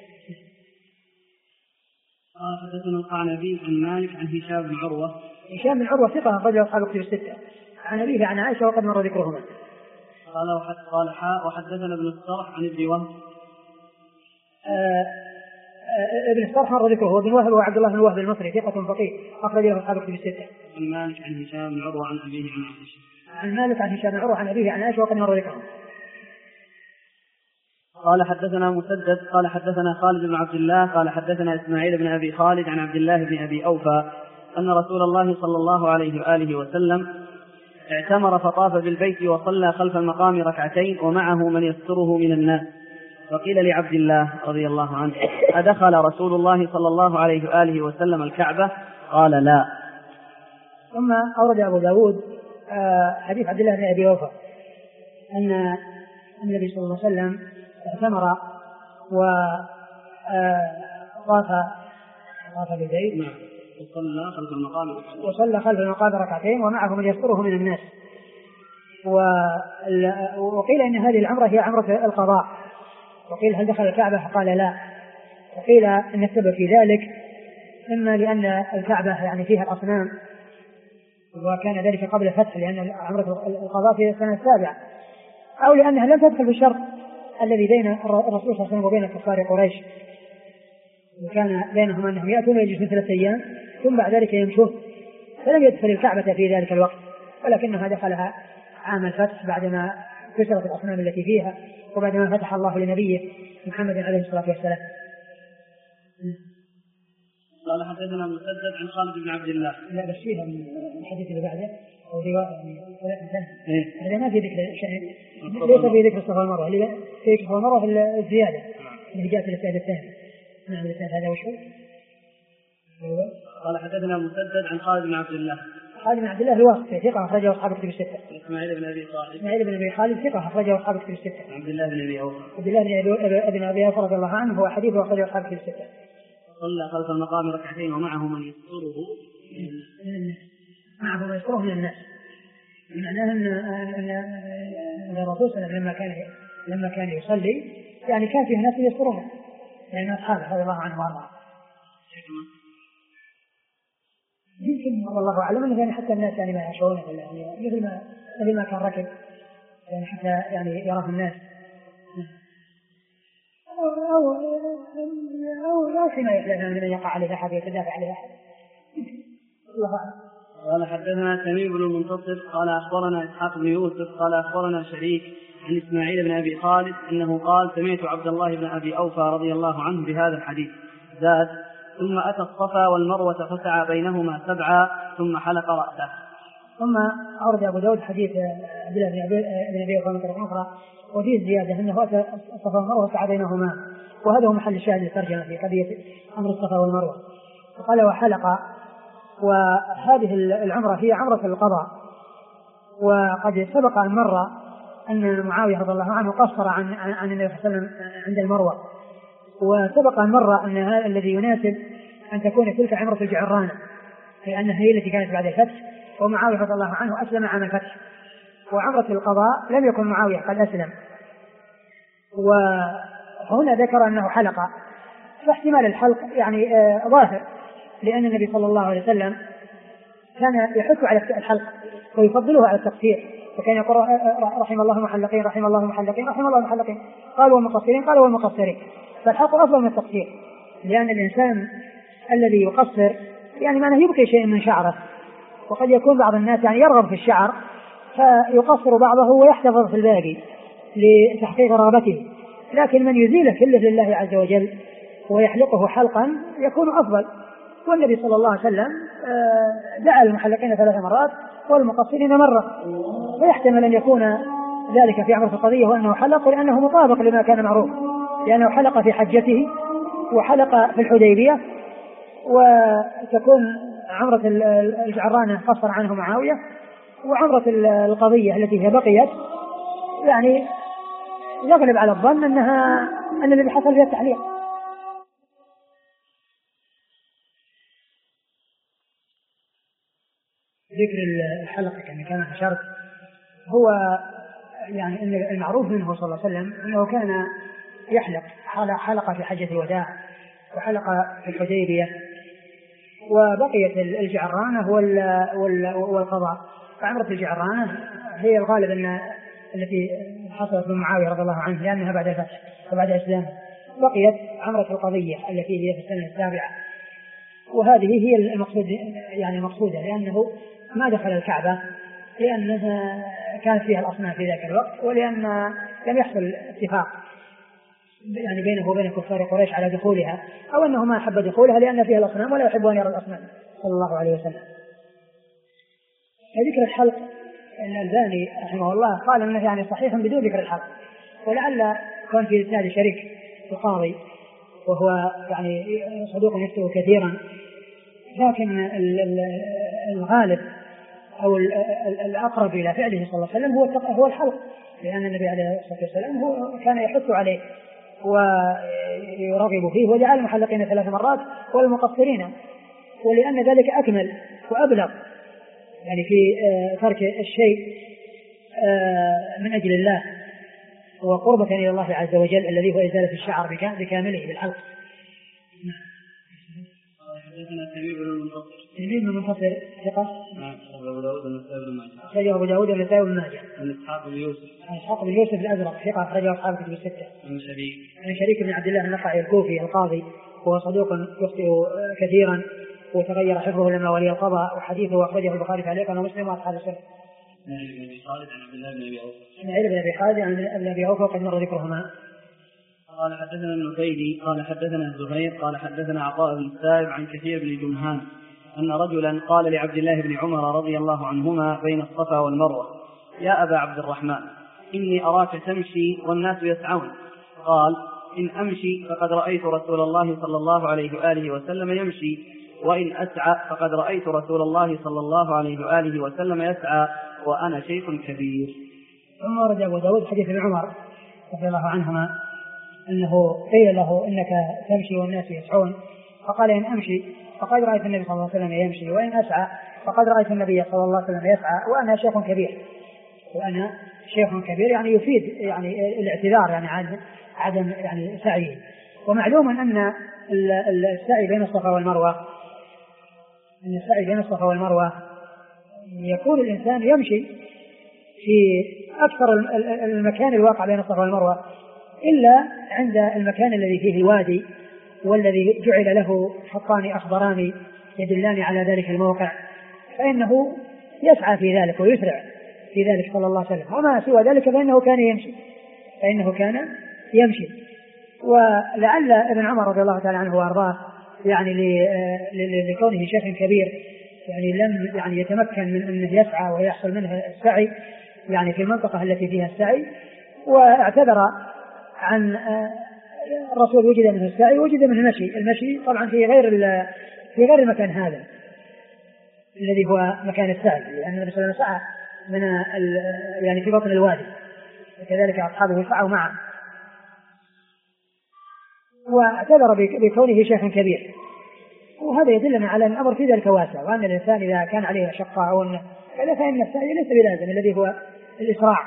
S1: حدثنا القعنبي عن مالك عن هشام بن عروة.
S2: هشام بن عروة ثقة أخرجه أصحاب الكتب الستة، عن أبيه عن عائشة وقد مر ذكرهما.
S1: قال وحدثنا ابن الصرح عن ابن وهب.
S2: ابن الصرح مر ذكره، وابن وهب وعبد الله بن وهب المصري ثقة فقيه أخرجه أصحاب الكتب الستة.
S1: عن مالك عن هشام بن عروة عن أبيه عن عائشة.
S2: عن مالك عن هشام بن عروة عن أبيه عن عائشة وقد مر ذكره.
S1: قال حدثنا مسدد قال حدثنا خالد بن عبد الله قال حدثنا إسماعيل بن أبي خالد عن عبد الله بن أبي أوفى أن رسول الله صلى الله عليه وآله وسلم اعتمر فطاف بالبيت وصلى خلف المقام ركعتين ومعه من يستره من الناس، فقيل لعبد الله رضي الله عنه أدخل رسول الله صلى الله عليه وآله وسلم الكعبة؟ قال لا.
S2: ثم أورد أبو داود حديث عبد الله بن أبي أوفى أن النبي صلى الله عليه وسلم اعتمر وطاف بالبيت وصلى خلف المقام ركعتين ومعه من يستره من الناس، وقيل إن هذه العمرة هي عمرة القضاء وقيل هل دخل الكعبة؟ فقال لا. وقيل أن السبب في ذلك إما لأن الكعبة يعني فيها الأصنام، وكان ذلك قبل فتح لأن عمرة القضاء في السنة السابعة، أو لأنها لم تدخل بالشرط الذي بين الرسول صلى الله عليه وسلم وبين كفار قريش، وكان بينهم أنهم يأتون ويجلسون 3 أيام ثم بعد ذلك يمشون، فلم يدخل الكعبة في ذلك الوقت، ولكنها دخلها عام الفتح بعدما كسرت الأصنام التي فيها وبعدما فتح الله لنبيه محمد عليه الصلاة والسلام.
S1: قال حدثنا مسدد عن خالد بن عبد الله.
S2: لا بس فيها من الحديث اللي بعده أو رواية يعني 3 سنة هذا ما في ذكر شيء، ليس في ذكر الصفا والمروة، اللي في ذكر الصفا والمروة في الزيادة اللي جاءت الإسناد الثاني. نعم الإسناد هذا وشو؟
S1: قال حدثنا مسدد عن خالد بن عبد الله.
S2: خالد بن عبد الله الواسطي ثقة أخرجه أصحاب الكتب الستة.
S1: إسماعيل بن أبي خالد.
S2: إسماعيل بن أبي خالد ثقة أخرجه أصحاب الكتب الستة.
S1: عبد الله بن أبي أوفى.
S2: عبد الله بن أبي أوفى رضي الله عنه هو حديثه أخرجه أصحاب الكتب الستة.
S1: صلى خلف المقام 2 ركعتين ومعه من يستره
S2: معه من يستره من الناس، معناه أن الرسول صلى الله عليه وسلم لما كان يصلي يعني كان فيه ناس يسترونه لأن أصحابه رضي الله عنهم وارضاهم. يمكن والله أعلم أنه يعني حتى الناس يعني ما يشعرونه يعني مثل ما كان ركب يعني حتى يعني يراه الناس أو حين يحلم من أن يقع عليه أحد ويتدافع عليه أحد. الله أعلم.
S1: قال حدثنا تميم بن المنتصر قال أخبرنا إسحاق بن يوسف قال أخبرنا شريك عن إسماعيل بن أبي خالد أنه قال سمعت عبد الله بن أبي أوفى رضي الله عنه بهذا الحديث زاد ثم أتى الصفا والمروة فسعى بينهما 7 ثم حلق رأسه.
S2: ثم أورد أبو داود حديث عبد الله بن أبي أوفى من طريق أخرى وفيه زيادة أنه أتى الصفا والمروة وسعى بينهما، وهذا هو محل الشاهد للترجمة في قضية أمر الصفا والمروة. وقال وحلق، وهذه العمرة هي عمرة القضاء، وقد سبق أن مر أن معاوية رضي الله عنه قصر عن النبي صلى الله عليه وسلم عند المروة، وسبق أن مر أن هذا الذي يناسب أن تكون تلك عمرة الجعرانة لأنها هي التي كانت بعد الفتح، ومعاوية رضي الله عنه أسلم عام الفتح، وعمرة القضاء لم يكن معاوية قد أسلم. وهنا ذكر أنه حلق، فاحتمال الحلق يعني ظاهر لأن النبي صلى الله عليه وسلم كان يحث على الحلق ويفضله على التقصير، فكان يقول رحم الله المحلقين رحم الله المحلقين رحم الله المحلقين، قال والمقصرين قال والمقصرين، فالحلق أفضل من التقصير، لأن الإنسان الذي يقصر يعني معناه يبقي شيء من شعره، وقد يكون بعض الناس يعني يرغب في الشعر فيقصر بعضه ويحتفظ في الباقي لتحقيق رغبته، لكن من يزيله كله لله عز وجل ويحلقه حلقا يكون أفضل. والنبي صلى الله عليه وسلم دعا المحلقين 3 مرات والمقصرين مرة، ويحتمل أن يكون ذلك في عمرة القضية وأنه حلق لأنه مطابق لما كان معروف، لأنه حلق في حجته وحلق في الحديبية، وتكون عمرة الجعرانة قصر عنه معاوية، وعمرة القضية التي هي بقيت يعني يغلب على الظن أن الذي حصل فيها التحليق. ذكر الحلق يعني كما أشرت هو يعني أن المعروف منه صلى الله عليه وسلم أنه كان يحلق، حلق في حجة الوداع وحلق في الحديبية، وبقيت الجعرانة والقضاء. فعمرة الجعرانة هي الغالب أن التي حصلت من معاوية رضي الله عنه لأنها بعد الفتح وبعد الإسلام. بقيت عمرة القضية التي هي في السنة السابعة، وهذه هي المقصودة لأنه ما دخل الكعبة لأنها كانت فيها الأصنام في ذاك الوقت، ولأن لم يحصل اتفاق يعني بينه وبين كفار قريش على دخولها، أو أنه ما أحب دخولها لأن فيها الأصنام ولا يحب أن يرى الأصنام صلى الله عليه وسلم. ذكر الحلق الألباني رحمه الله قال أنه يعني صحيح بدون ذكر الحلق، ولعل كان في إسناد شريك القاضي وهو يعني صدوق يخطئ كثيرا، لكن الغالب أو الأقرب إلى فعله صلى الله عليه وسلم هو الحلق، لأن النبي عليه الصلاة والسلام هو كان يحث عليه ويرغب فيه، وجعل المحلقين 3 مرات والمقصرين، ولأن ذلك أكمل وأبلغ يعني في ترك الشيء من أجل الله، وقربة إلى الله عز وجل الذي هو إزالة الشعر بكامله بالحلق. تميم بن المنتصر ثقة. أخرجه أبو داود والنسائي وابن ماجه.
S1: عن
S2: إسحاق بن يوسف الأزرق ثقة أخرجه أصحاب الكتب الستة. عن شريك بن عبد الله النخعي الكوفي القاضي وهو صدوق يخطئ كثيرا وتغير حفظه لما ولي القضاء وحديثه أخرجه البخاري تعليقا ومسلم وأصحاب السنة. إسماعيل بن أبي خالد عن ابن أبي أوفى وقد مر ذكرهما.
S1: قال حدثنا النفيلي قال حدثنا الزهير قال حدثنا عطاء بن السائب عن كثير بن جمهان أن رجلا قال لعبد الله بن عمر رضي الله عنهما بين الصفا والمروة: يا أبا عبد الرحمن، إني أراك تمشي والناس يسعون. قال: إن أمشي فقد رأيت رسول الله صلى الله عليه وآله وسلم يمشي، وإن أسعى فقد رأيت رسول الله صلى الله عليه وآله وسلم يسعى وأنا شيخ كبير.
S2: ثم ورد أبو داود حديث ابن عمر رضي الله عنهما أنه قيل له: إنك تمشي والناس يسعون، فقال: إن أمشي فقد رأيت النبي صلى الله عليه وسلم يمشي، وإن أسعى فقد رأيت النبي صلى الله عليه وسلم يسعى وأنا شيخ كبير. وأنا شيخ كبير يعني يفيد يعني الاعتذار يعني عدم يعني سعيه. ومعلوم أن السعي بين الصفا والمروة يكون الإنسان يمشي في أكثر المكان الواقع بين الصفا والمروة إلا عند المكان الذي فيه الوادي والذي جعل له خطان أخضران يدلان على ذلك الموقع، فإنه يسعى في ذلك ويسرع في ذلك صلى الله عليه وسلم. وما سوى ذلك فإنه كان يمشي. ولعل ابن عمر رضي الله تعالى عنه وأرضاه يعني لكونه شيخ كبير يعني لم يعني يتمكن من أنه يسعى ويحصل منه السعي يعني في المنطقة التي فيها السعي، واعتذر عن الرسول وجد منه السعي وجد منه المشي طبعا في غير المكان هذا الذي هو مكان السعي، لأن النبي صلى الله عليه وسلم سعى من يعني في بطن الوادي، وكذلك أصحابه سعوا معه. واعتذر بكونه شيخ كبير، وهذا يدلنا على أن الأمر في ذلك واسع، وأن الإنسان إذا كان عليه شقة أو فإن السعي ليس بلازم الذي هو الإسراع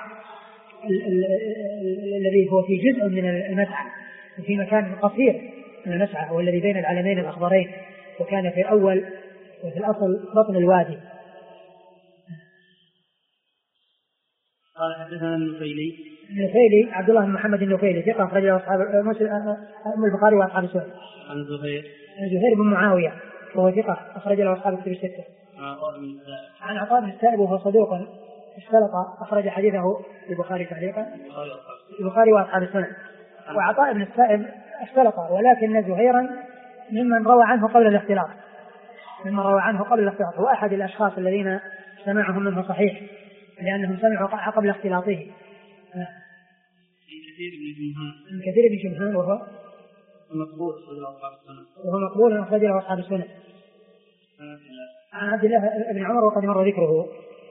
S2: الذي هو في جزء من المسعى في مكان قصير من المسعى والذي بين العلمين الأخضرين، وكان في الأول وفي الأصل بطن الوادي.
S1: قال حدثنا النفيلي
S2: عبد الله بن محمد النفيلي ثقة أخرج له أصحاب البخاري وأصحاب السنن.
S1: عن
S2: زهير بن معاوية وهو ثقة أخرج له أصحاب الكتب الستة. عن عطاء بن السائب وهو صدوق اختلط أخرج حديثه البخاري تعليقا البخاري وأصحاب السنن. وعطاء بن السائب اختلط، ولكن زهيرا ممن روى عنه قبل الاختلاط، هو أحد الأشخاص الذين سمعهم منه صحيح لأنهم سمعوا قبل اختلاطه. كثير بن جمهان وهو مقبول أخرج له أصحاب السنن. عن عبد الله بن عمر وقد مر ذكره.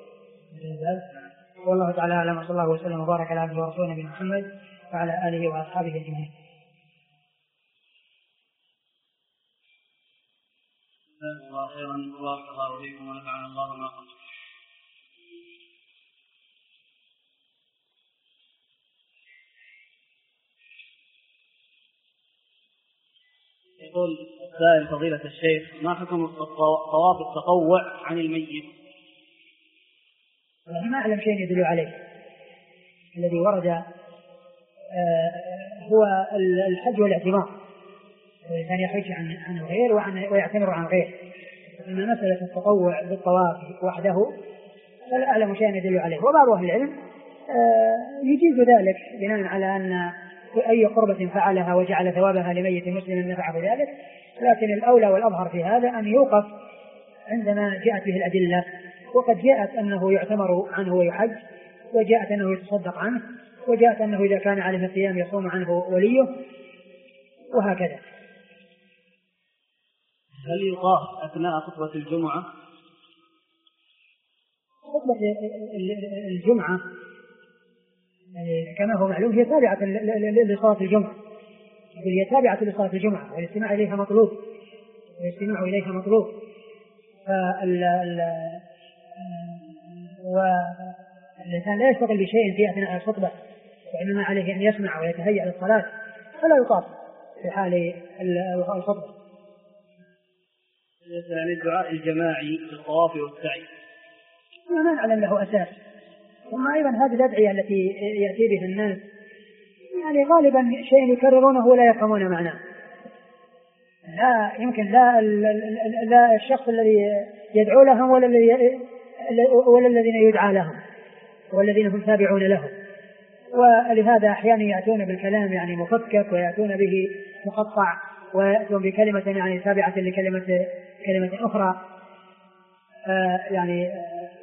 S2: والله تعالى أعلم، وصلى الله وسلم وبارك على عبده ورسوله نبينا محمد وعلى آله وأصحابه أجمعين.
S1: الله خيرا وبارك الله فيكم ونفعنا الله ما قلت. يقول سائل فضيلة الشيخ: ما حكم طواف التطوع عن الميت؟
S2: ما أعلم شيء يدل عليه. الذي ورد هو الحج والاعتمار، الإنسان يحج عن الغير ويعتمر عن غير. أما مسألة التطوع بالطواف وحده فلا أعلم شيء يدل عليه. وبعض أهل العلم يجيز ذلك بناء على أن أي قربة فعلها وجعل ثوابها لميت مسلم نفع بذلك، لكن الأولى والأظهر في هذا أن يوقف عندما جاءت به الأدلة. وقد جاءت أنه يعتمر عنه ويحج، وجاءت أنه يتصدق عنه، وجاءت أنه إذا كان عليه الصيام يصوم عنه وليه، وهكذا.
S1: هل يطاف أثناء خطبة الجمعة؟
S2: خطبة الجمعة كما هو معلوم هي تابعة لصلاة الجمعة، هي تابعة لصلاة الجمعة، والاستماع إليها مطلوب. والإنسان لا يشتغل بشيء في أثناء الخطبة وإنما عليه أن يسمع ويتهيأ للصلاة فلا يطاف في حال الخطبة.
S1: عن الدعاء الجماعي في الطواف والسعي
S2: ما نعلم له أساس. ثم أيضا هذه الأدعية التي يأتي بها الناس يعني غالبا شيء يكررونه ولا يفهمون معناه. لا يمكن لا الشخص الذي يدعو لهم ولا الذين يدعى لهم والذين هم تابعون لهم. ولهذا أحيانا يأتون بالكلام يعني مفكك ويأتون به مقطع ويأتون بكلمة يعني تابعة لكلمة أخرى يعني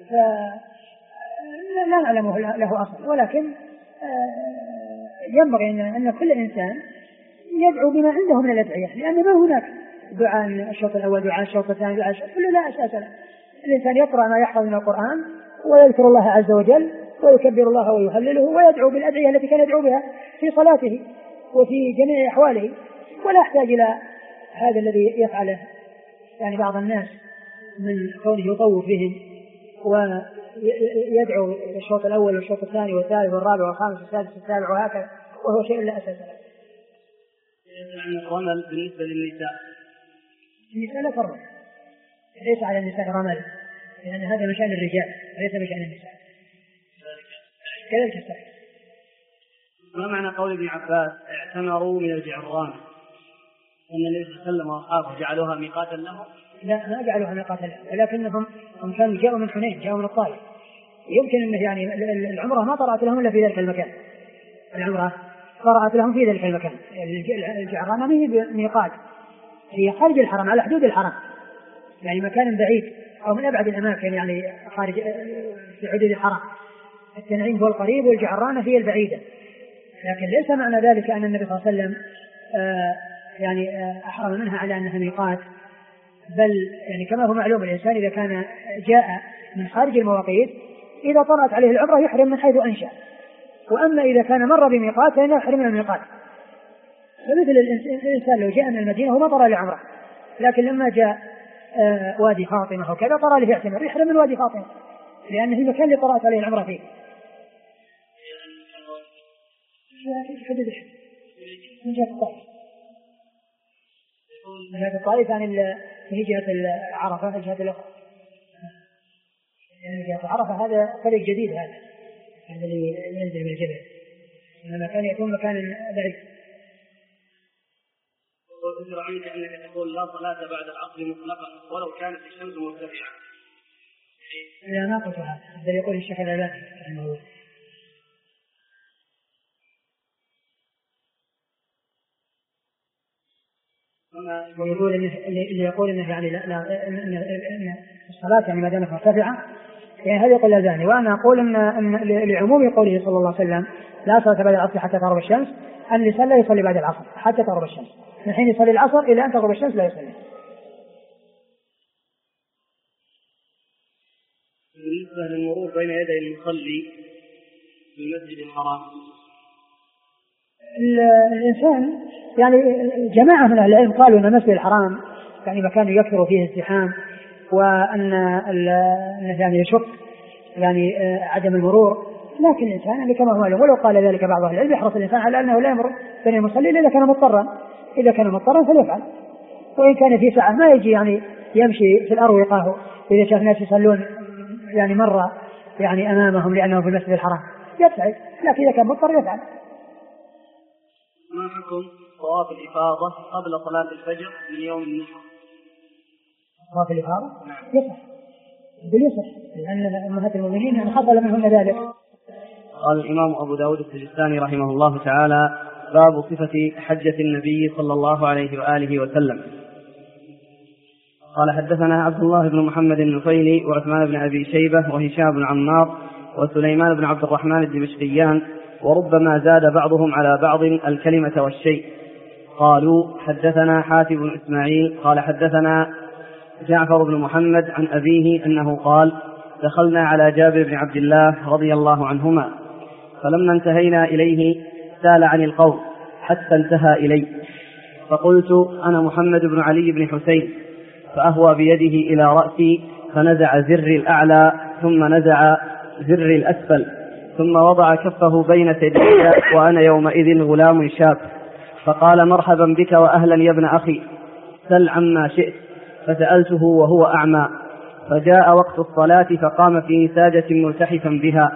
S2: لا نعلم له أصل. ولكن ينبغي أن كل إنسان يدعو بما عنده من الأدعية لأن ما هناك دعاء الشوط الأول دعاء الشوط الثاني دعاء كله لا أساس له. الإنسان يقرأ ما يحفظ من القرآن ويذكر الله عز وجل ويكبر الله ويهلله ويدعو بالأدعية التي كان يدعو بها في صلاته وفي جميع أحواله ولا يحتاج إلى هذا الذي يفعله يعني بعض الناس من كونه يطوف بهم ويدعو الشوط الأول والشوط الثاني والثالث والرابع والخامس والسادس والسابع وهكذا وهو شيء لا أساس له.
S1: عن الرمل بالنسبة للنساء.
S2: النساء لا فرق ليس على النساء رمل لأن هذا مشان الرجال وليس مشان النساء كذلك السحر.
S1: ما معنى قول ابن عباس اعتمروا من الجعرانة أن النبي صلى الله عليه وسلم وأصحابه جعلوها ميقاتا لهم؟
S2: لا ما جعلوها ميقاتا لهم ولكنهم كانوا جاءوا من حنين جاءوا من الطائف. يمكن أنه يعني العمرة ما طرأت لهم إلا في ذلك المكان. العمرة طرأت لهم في ذلك المكان. الجعرانة ما هي ميقات هي خارج الحرم على حدود الحرم يعني مكان بعيد أو من أبعد الأماكن يعني خارج في حدود الحرم. التنعيم هو القريب والجعرانة هي البعيدة. لكن ليس معنى ذلك أن النبي صلى الله عليه وسلم يعني أحرم منها على أنها ميقات بل يعني كما هو معلوم الإنسان إذا كان جاء من خارج المواقيت إذا طرأت عليه العمرة يحرم من حيث أنشأ. وأما إذا كان مر بميقات فإنه يحرم من الميقات. فمثل الإنسان لو جاء من المدينة هو ما طرأ لعمرة لكن لما جاء وادي فاطمة وكذا طرأ له يعتمر يحرم من وادي فاطمة لأنه المكان اللي طرأت عليه العمرة فيه. حدود من جهة الطائف من جهة الطائف يعني في جهة عرفة في جهة الأخرى يعني جهة عرفة هذا طريق جديد هذا اللي ينزل من الجبل إنما كان يكون مكان بعيد.
S1: وتذكر عنك أنك تقول لا صلاة بعد العصر مطلقا ولو كانت الشمس مرتفعة.
S2: لا ما قلت هذا بل يقول الشيخ الألباني رحمه الله. ويقول اللي يقول انه يعني لا ان الصلاه يعني ما دامت مرتفعه يعني هذا يقول الألباني. وانا اقول ان لعموم قوله صلى الله عليه وسلم لا صلاه بعد العصر حتى تغرب الشمس ان الانسان لا يصلي بعد العصر حتى تغرب الشمس من حين يصلي العصر الى ان تغرب الشمس لا يصلي.
S1: بالنسبه للمرور بين يدي المصلي في المسجد الحرام
S2: الإنسان يعني جماعة من أهل العلم قالوا أن المسجد الحرام يعني مكان يكثر فيه الزحام وأن يعني يشق يعني عدم المرور. لكن الإنسان يعني كما هو معلوم ولو قال ذلك بعض أهل العلم يحرص الإنسان على أنه لا يمر بين المصلي إلا إذا كان مضطرا فليفعل. وإن كان في ساعة ما يجي يعني يمشي في الأروقة إذا شاف ناس يصلون يعني مرة يعني أمامهم لأنه في المسجد الحرام يبتعد. لكن إذا كان مضطر يفعل.
S1: ما حكم طواف الإفاضة قبل صلاة الفجر من يوم النحر؟
S2: طواف الإفاضة؟ يصح باليسر لأن أمهات المؤمنين أن حصل منهن ذلك.
S1: قال الإمام أبو داود السجستاني رحمه الله تعالى باب صفة حجة النبي صلى الله عليه وآله وسلم. قال حدثنا عبد الله بن محمد النفيلي وعثمان بن أبي شيبة وهشام بن عمار وسليمان بن عبد الرحمن الدمشقيان وربما زاد بعضهم على بعض الكلمة والشيء. قالوا حدثنا حاتم بن إسماعيل قال حدثنا جعفر بن محمد عن أبيه أنه قال دخلنا على جابر بن عبد الله رضي الله عنهما فلما انتهينا إليه سال عن القوم حتى انتهى إلي فقلت أنا محمد بن علي بن حسين فأهوى بيده إلى رأسي فنزع زر الأعلى ثم نزع زر الأسفل ثم وضع كفه بين ثدي وأنا يومئذ غلام شاب، فقال مرحبا بك وأهلا يا ابن أخي، سل عما شئت. فسألته وهو أعمى. فجاء وقت الصلاة فقام في ساجة ملتحفا بها،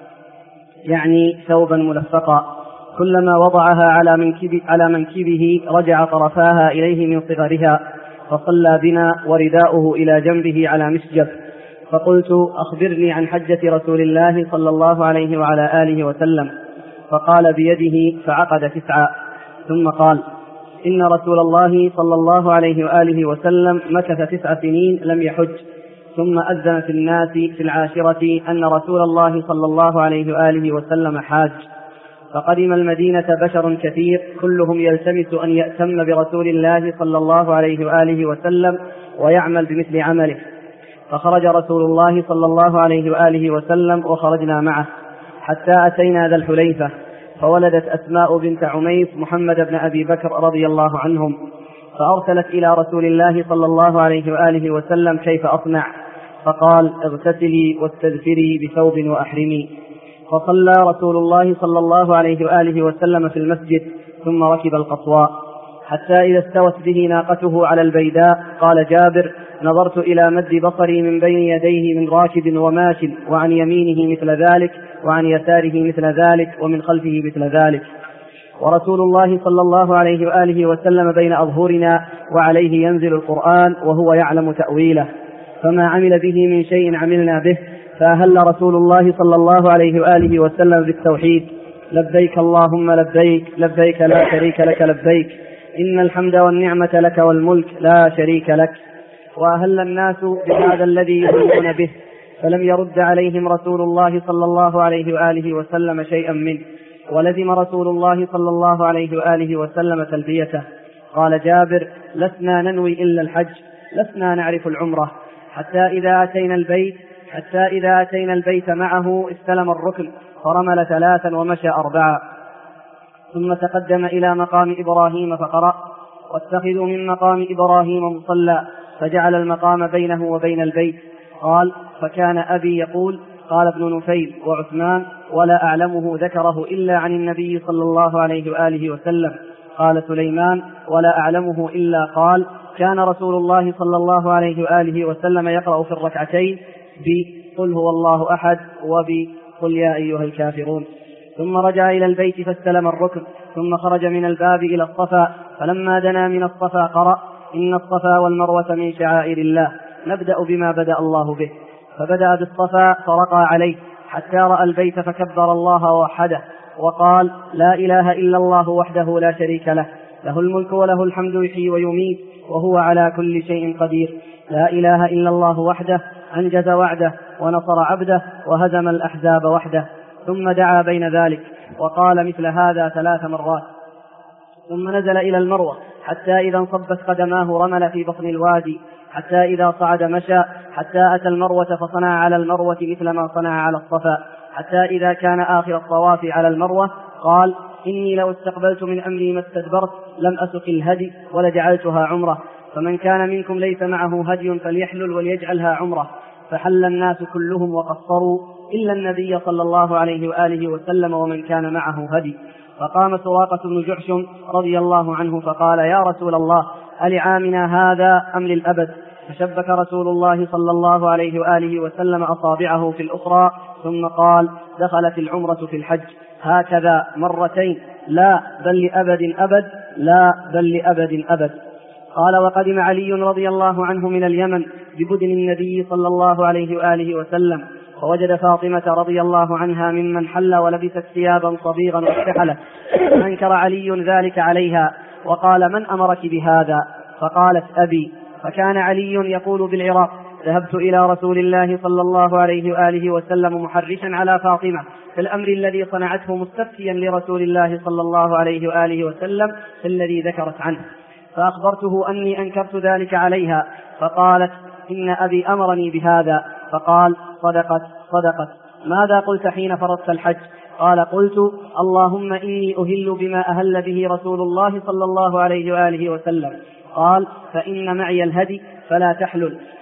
S1: يعني ثوبا ملفقا، كلما وضعها على منكبه رجع طرفاها إليه من صغرها، فصلى بنا ورداؤه إلى جنبه على مسجد. فقلت أخبرني عن حجة رسول الله صلى الله عليه وعلى آله وسلم. فقال بيده فعقد 9، ثم قال إن رسول الله صلى الله عليه وآله وسلم مكث 9 سنين لم يحج، ثم أذن في الناس في 10 أن رسول الله صلى الله عليه وآله وسلم حاج. فقدم المدينة بشر كثير كلهم يلتمس أن يأتم برسول الله صلى الله عليه وآله وسلم ويعمل بمثل عمله. فخرج رسول الله صلى الله عليه وآله وسلم وخرجنا معه حتى أتينا ذا الحليفة، فولدت أسماء بنت عميس محمد بن أبي بكر رضي الله عنهم، فأرسلت إلى رسول الله صلى الله عليه وآله وسلم كيف أصنع؟ فقال اغتسلي واستذفري بثوب وأحرمي. فصلى رسول الله صلى الله عليه وآله وسلم في المسجد، ثم ركب القصواء حتى إذا استوت به ناقته على البيداء. قال جابر نظرت إلى مد بصري من بين يديه من راكب وماش، وعن يمينه مثل ذلك، وعن يساره مثل ذلك، ومن خلفه مثل ذلك، ورسول الله صلى الله عليه وآله وسلم بين أظهرنا، وعليه ينزل القرآن وهو يعلم تأويله، فما عمل به من شيء عملنا به. فأهل رسول الله صلى الله عليه وآله وسلم بالتوحيد: لبيك اللهم لبيك، لبيك لا شريك لك لبيك، إن الحمد والنعمة لك والملك لا شريك لك. وأهل الناس بهذا الذي يهلون به، فلم يرد عليهم رسول الله صلى الله عليه وآله وسلم شيئا منه، ولزم رسول الله صلى الله عليه وآله وسلم تلبيته. قال جابر لسنا ننوي إلا الحج، لسنا نعرف العمرة، حتى إذا أتينا البيت معه استلم الركن فرمل 3 ومشى 4، ثم تقدم إلى مقام إبراهيم فقرأ: واتخذوا من مقام إبراهيم مصلى، فجعل المقام بينه وبين البيت. قال فكان أبي يقول: قال ابن نفيل وعثمان ولا أعلمه ذكره إلا عن النبي صلى الله عليه وآله وسلم. قال سليمان ولا أعلمه إلا قال: كان رسول الله صلى الله عليه وآله وسلم يقرأ في الركعتين بقل هو الله أحد وبقل يا أيها الكافرون. ثم رجع إلى البيت فاستلم الركن، ثم خرج من الباب إلى الصفا، فلما دنا من الصفا قرأ: إن الصفا والمروة من شعائر الله، نبدأ بما بدأ الله به. فبدأ بالصفا فرقى عليه حتى رأى البيت فكبر الله ووحده وقال: لا إله إلا الله وحده لا شريك له، له الملك وله الحمد يحيي ويميت وهو على كل شيء قدير، لا إله إلا الله وحده أنجز وعده ونصر عبده وهزم الأحزاب وحده. ثم دعا بين ذلك وقال مثل هذا 3 مرات، ثم نزل إلى المروة حتى إذا انصبت قدماه رمل في بطن الوادي، حتى إذا صعد مشى، حتى أتى المروة فصنع على المروة مثل ما صنع على الصفا، حتى إذا كان آخر الطواف على المروة قال: إني لو استقبلت من أمري ما استدبرت لم أسق الهدي ولجعلتها عمرة، فمن كان منكم ليس معه هدي فليحلل وليجعلها عمرة. فحل الناس كلهم وقصروا إلا النبي صلى الله عليه وآله وسلم ومن كان معه هدي. فقام سراقة بن جعشم رضي الله عنه فقال: يا رسول الله، ألعامنا هذا أم للأبد؟ فشبك رسول الله صلى الله عليه وآله وسلم أصابعه في الأخرى ثم قال: دخلت العمرة في الحج هكذا 2 لا بل لأبد أبد، لا بل لأبد أبد. قال: وقدم علي رضي الله عنه من اليمن ببدن النبي صلى الله عليه وآله وسلم، فوجد فاطمة رضي الله عنها ممن حل ولبست ثيابا صبيغا واكتحلت، فأنكر علي ذلك عليها وقال: من أمرك بهذا؟ فقالت: أبي. فكان علي يقول بالعراق: ذهبت إلى رسول الله صلى الله عليه وآله وسلم محرشا على فاطمة في الأمر الذي صنعته، مستفتيا لرسول الله صلى الله عليه وآله وسلم في الذي ذكرت عنه، فأخبرته أني أنكرت ذلك عليها، فقالت: إن أبي أمرني بهذا. فقال: صدقت. ماذا قلت حين فرضت الحج؟ قال: قلت: اللهم إني أهل بما أهل به رسول الله صلى الله عليه وآله وسلم. قال: فإن معي الهدي فلا تحلل.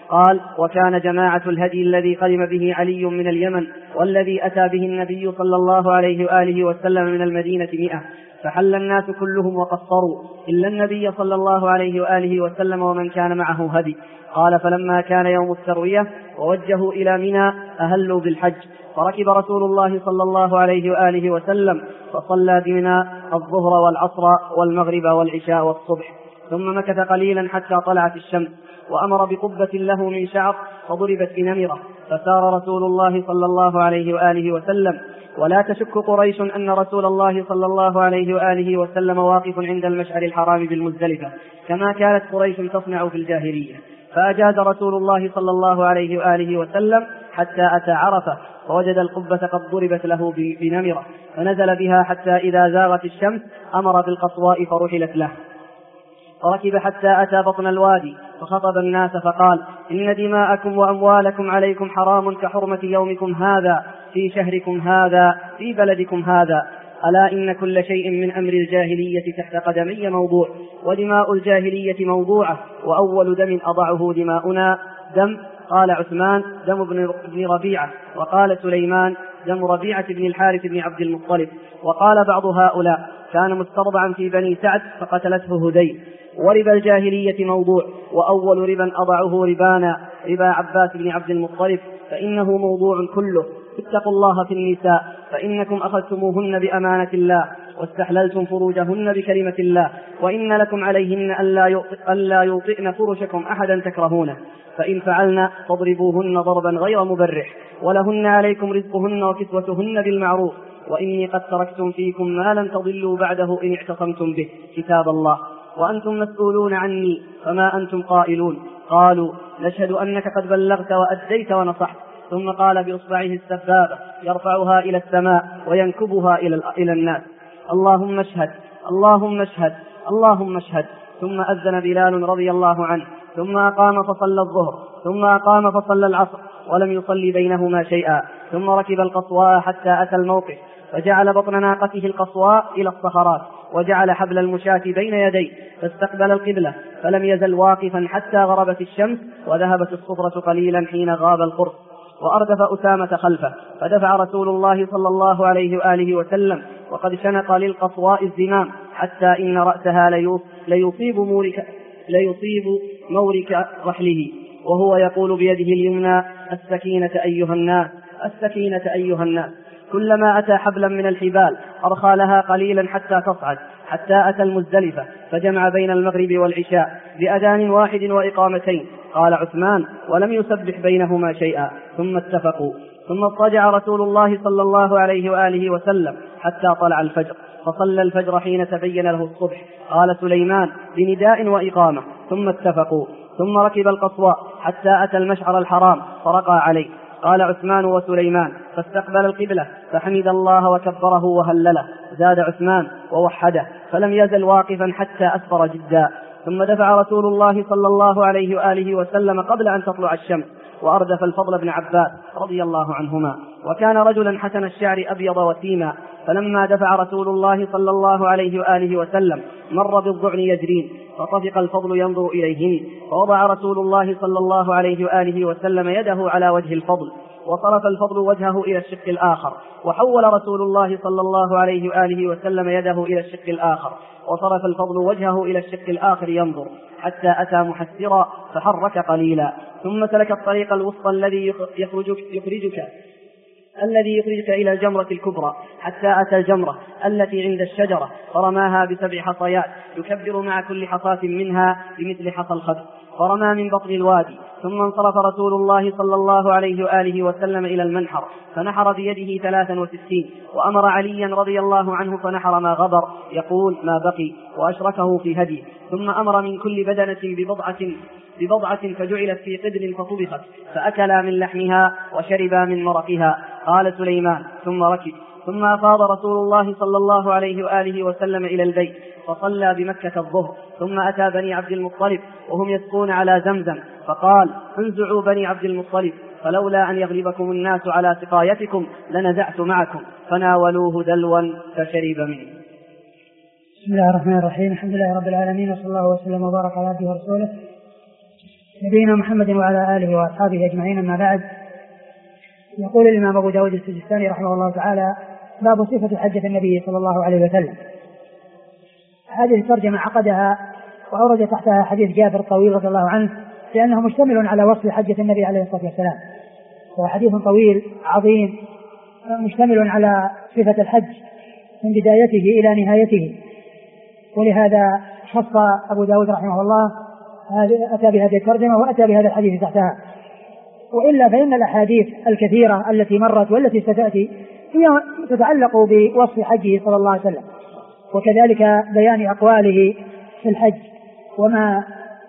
S3: قال: وكان جماعة الهدي الذي قدم به علي من اليمن والذي أتى به النبي صلى الله عليه وآله وسلم من المدينة 100، فحل الناس كلهم وقصروا إلا النبي صلى الله عليه وآله وسلم ومن كان معه هدي. قال: فلما كان يوم التروية ووجهوا إلى منى أهلوا بالحج، فركب رسول الله صلى الله عليه وآله وسلم فصلى بمنى الظهر والعصر والمغرب والعشاء والصبح، ثم مكث قليلا حتى طلعت الشمس، وأمر بقبة له من شعر فضربت بنمرة، فسار رسول الله صلى الله عليه وآله وسلم. ولا تشك قريش أن رسول الله صلى الله عليه وآله وسلم واقف عند المشعر الحرام بالمزدلفة كما كانت قريش تصنع في الجاهلية، فأجاز رسول الله صلى الله عليه وآله وسلم حتى أتى عرفة، فوجد القبة قد ضربت له بنمرة، فنزل بها حتى إذا زاغت الشمس أمر بالقصواء فرحلت له، فركب حتى أتى بطن الوادي فخطب الناس فقال: إن دماءكم وأموالكم عليكم حرام كحرمة يومكم هذا في شهركم هذا في بلدكم هذا. ألا إن كل شيء من أمر الجاهلية تحت قدمي موضوع، ودماء الجاهلية موضوعة، وأول دم أضعه دماؤنا دم. قال عثمان: دم ابن ربيعة. وقال سليمان: دم ربيعة بن الحارث بن عبد المطلب. وقال بعض هؤلاء: كان مسترضعا في بني سعد فقتلته هذيل. وربا الجاهلية موضوع، وأول ربا أضعه ربا عباس بن عبد المطلب، فإنه موضوع كله. اتقوا الله في النساء، فإنكم أخذتموهن بأمانة الله واستحللتم فروجهن بكلمة الله، وإن لكم عليهن ألا يوطئن فرشكم أحدا تكرهونه، فإن فعلن فاضربوهن ضربا غير مبرح، ولهن عليكم رزقهن وكسوتهن بالمعروف، وإني قد تركتم فيكم ما لن تضلوا بعده إن اعتصمتم به، كتاب الله، وأنتم مسؤولون عني فما أنتم قائلون. قالوا: نشهد أنك قد بلغت وأديت ونصحت. ثم قال بإصبعه السبابة يرفعها إلى السماء وينكبها إلى الناس: اللهم اشهد، اللهم اشهد، اللهم اشهد. ثم أذن بلال رضي الله عنه، ثم أقام فصلى الظهر، ثم أقام فصلى العصر، ولم يصلي بينهما شيئا. ثم ركب القصواء حتى أتى الموقف، فجعل بطن ناقته القصواء إلى الصخرات، وجعل حبل المشاة بين يديه، فاستقبل القبلة، فلم يزل واقفا حتى غربت الشمس وذهبت الصفرة قليلا حين غاب القرص، وأردف أسامة خلفه، فدفع رسول الله صلى الله عليه وآله وسلم، وقد شنق للقصواء الزمام حتى إن رأسها ليصيب مورك رحله، وهو يقول بيده اليمنى: السكينة أيها الناس، السكينة أيها الناس. كلما أتى حبلا من الحبال أرخى لها قليلا حتى تصعد، حتى أتى المزدلفة فجمع بين المغرب والعشاء بأذان واحد وإقامتين. قال عثمان: ولم يسبح بينهما شيئا. ثم اتفقوا. ثم اضطجع رسول الله صلى الله عليه وآله وسلم حتى طلع الفجر، فصلى الفجر حين تبين له الصبح. قال سليمان: بنداء وإقامة. ثم اتفقوا. ثم ركب القصواء حتى أتى المشعر الحرام فرقى عليه. قال عثمان وسليمان: فاستقبل القبلة فحمد الله وكبره وهلله. زاد عثمان: ووحده، فلم يزل واقفا حتى أسفر جدا. ثم دفع رسول الله صلى الله عليه وآله وسلم قبل أن تطلع الشمس، وأردف الفضل بن عباس رضي الله عنهما، وكان رجلا حسن الشعر أبيض وسيما. فلما دفع رسول الله صلى الله عليه وآله وسلم مر بالضعن يجرين، فطفق الفضل ينظر إليهن، فوضع رسول الله صلى الله عليه وآله وسلم يده على وجه الفضل، وصرف الفضل وجهه إلى الشق الآخر، وحول رسول الله صلى الله عليه وآله وسلم يده إلى الشق الآخر، وصرف الفضل وجهه إلى الشق الآخر ينظر، حتى أتى محسرا فحرك قليلا، ثم سلك الطريق الوسطى الذي يخرجك إلى الجمرة الكبرى، حتى أتى الجمرة التي عند الشجرة، فرماها ب7 حصيات، يكبر مع كل حصاة منها بمثل حصى الخبز، فرمى من بطن الوادي. ثم انصرف رسول الله صلى الله عليه وآله وسلم إلى المنحر، فنحر بيده 63، وأمر عليا رضي الله عنه فنحر ما غبر، يقول ما بقي، وأشركه في هديه. ثم أمر من كل بدنة ببضعة فجعلت في قدر فطبخت، فأكلا من لحمها وشربا من مرقها. قال سليمان: ثم ركب. ثم أفاض رسول الله صلى الله عليه وآله وسلم إلى البيت، فصلى بمكة الظهر. ثم أتى بني عبد المطلب وهم يسقون على زمزم، فقال: انزعوا بني عبد المطلب، فلولا أن يغلبكم الناس على سقايتكم لنزعت معكم، فناولوه دلوا فشرب منه.
S2: بسم الله الرحمن الرحيم. الحمد لله رب العالمين، وصلى الله وسلم وبارك على عبده ورسوله نبينا محمد وعلى آله وأصحابه أجمعين، أما بعد. يقول الإمام أبو داود السجستاني رحمه الله تعالى: باب صفة حجة النبي صلى الله عليه وسلم. هذه الترجمة عقدها وأورد تحتها حديث جابر طويل رضي الله عنه، لأنه مشتمل على وصف حجة النبي عليه الصلاة والسلام، وهو حديث طويل عظيم مشتمل على صفة الحج من بدايته إلى نهايته، ولهذا خص أبو داود رحمه الله أتى بهذه الترجمة وأتى بهذا الحديث تحتها. وإلا فإن الأحاديث الكثيرة التي مرت والتي ستأتي هي تتعلق بوصف حجه صلى الله عليه وسلم، وكذلك بيان أقواله في الحج وما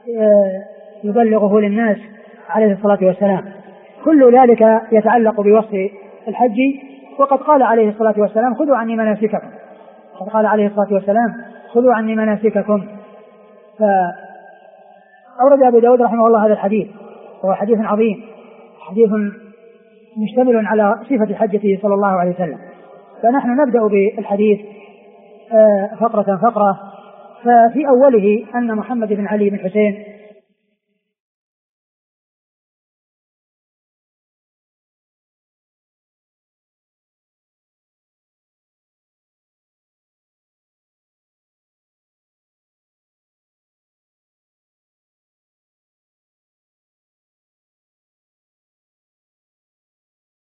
S2: يبلغه للناس عليه الصلاة والسلام، كل ذلك يتعلق بوصف الحج. وقد قال عليه الصلاة والسلام: خذوا عني مناسككم. قد قال عليه الصلاة والسلام: خذوا عني مناسككم. فأورد أبو داود رحمه الله هذا الحديث، وهو حديث عظيم، حديث مشتمل على صفة حجته صلى الله عليه وسلم. فنحن نبدأ بالحديث فقرة فقرة. ففي أوله أن محمد بن علي بن حسين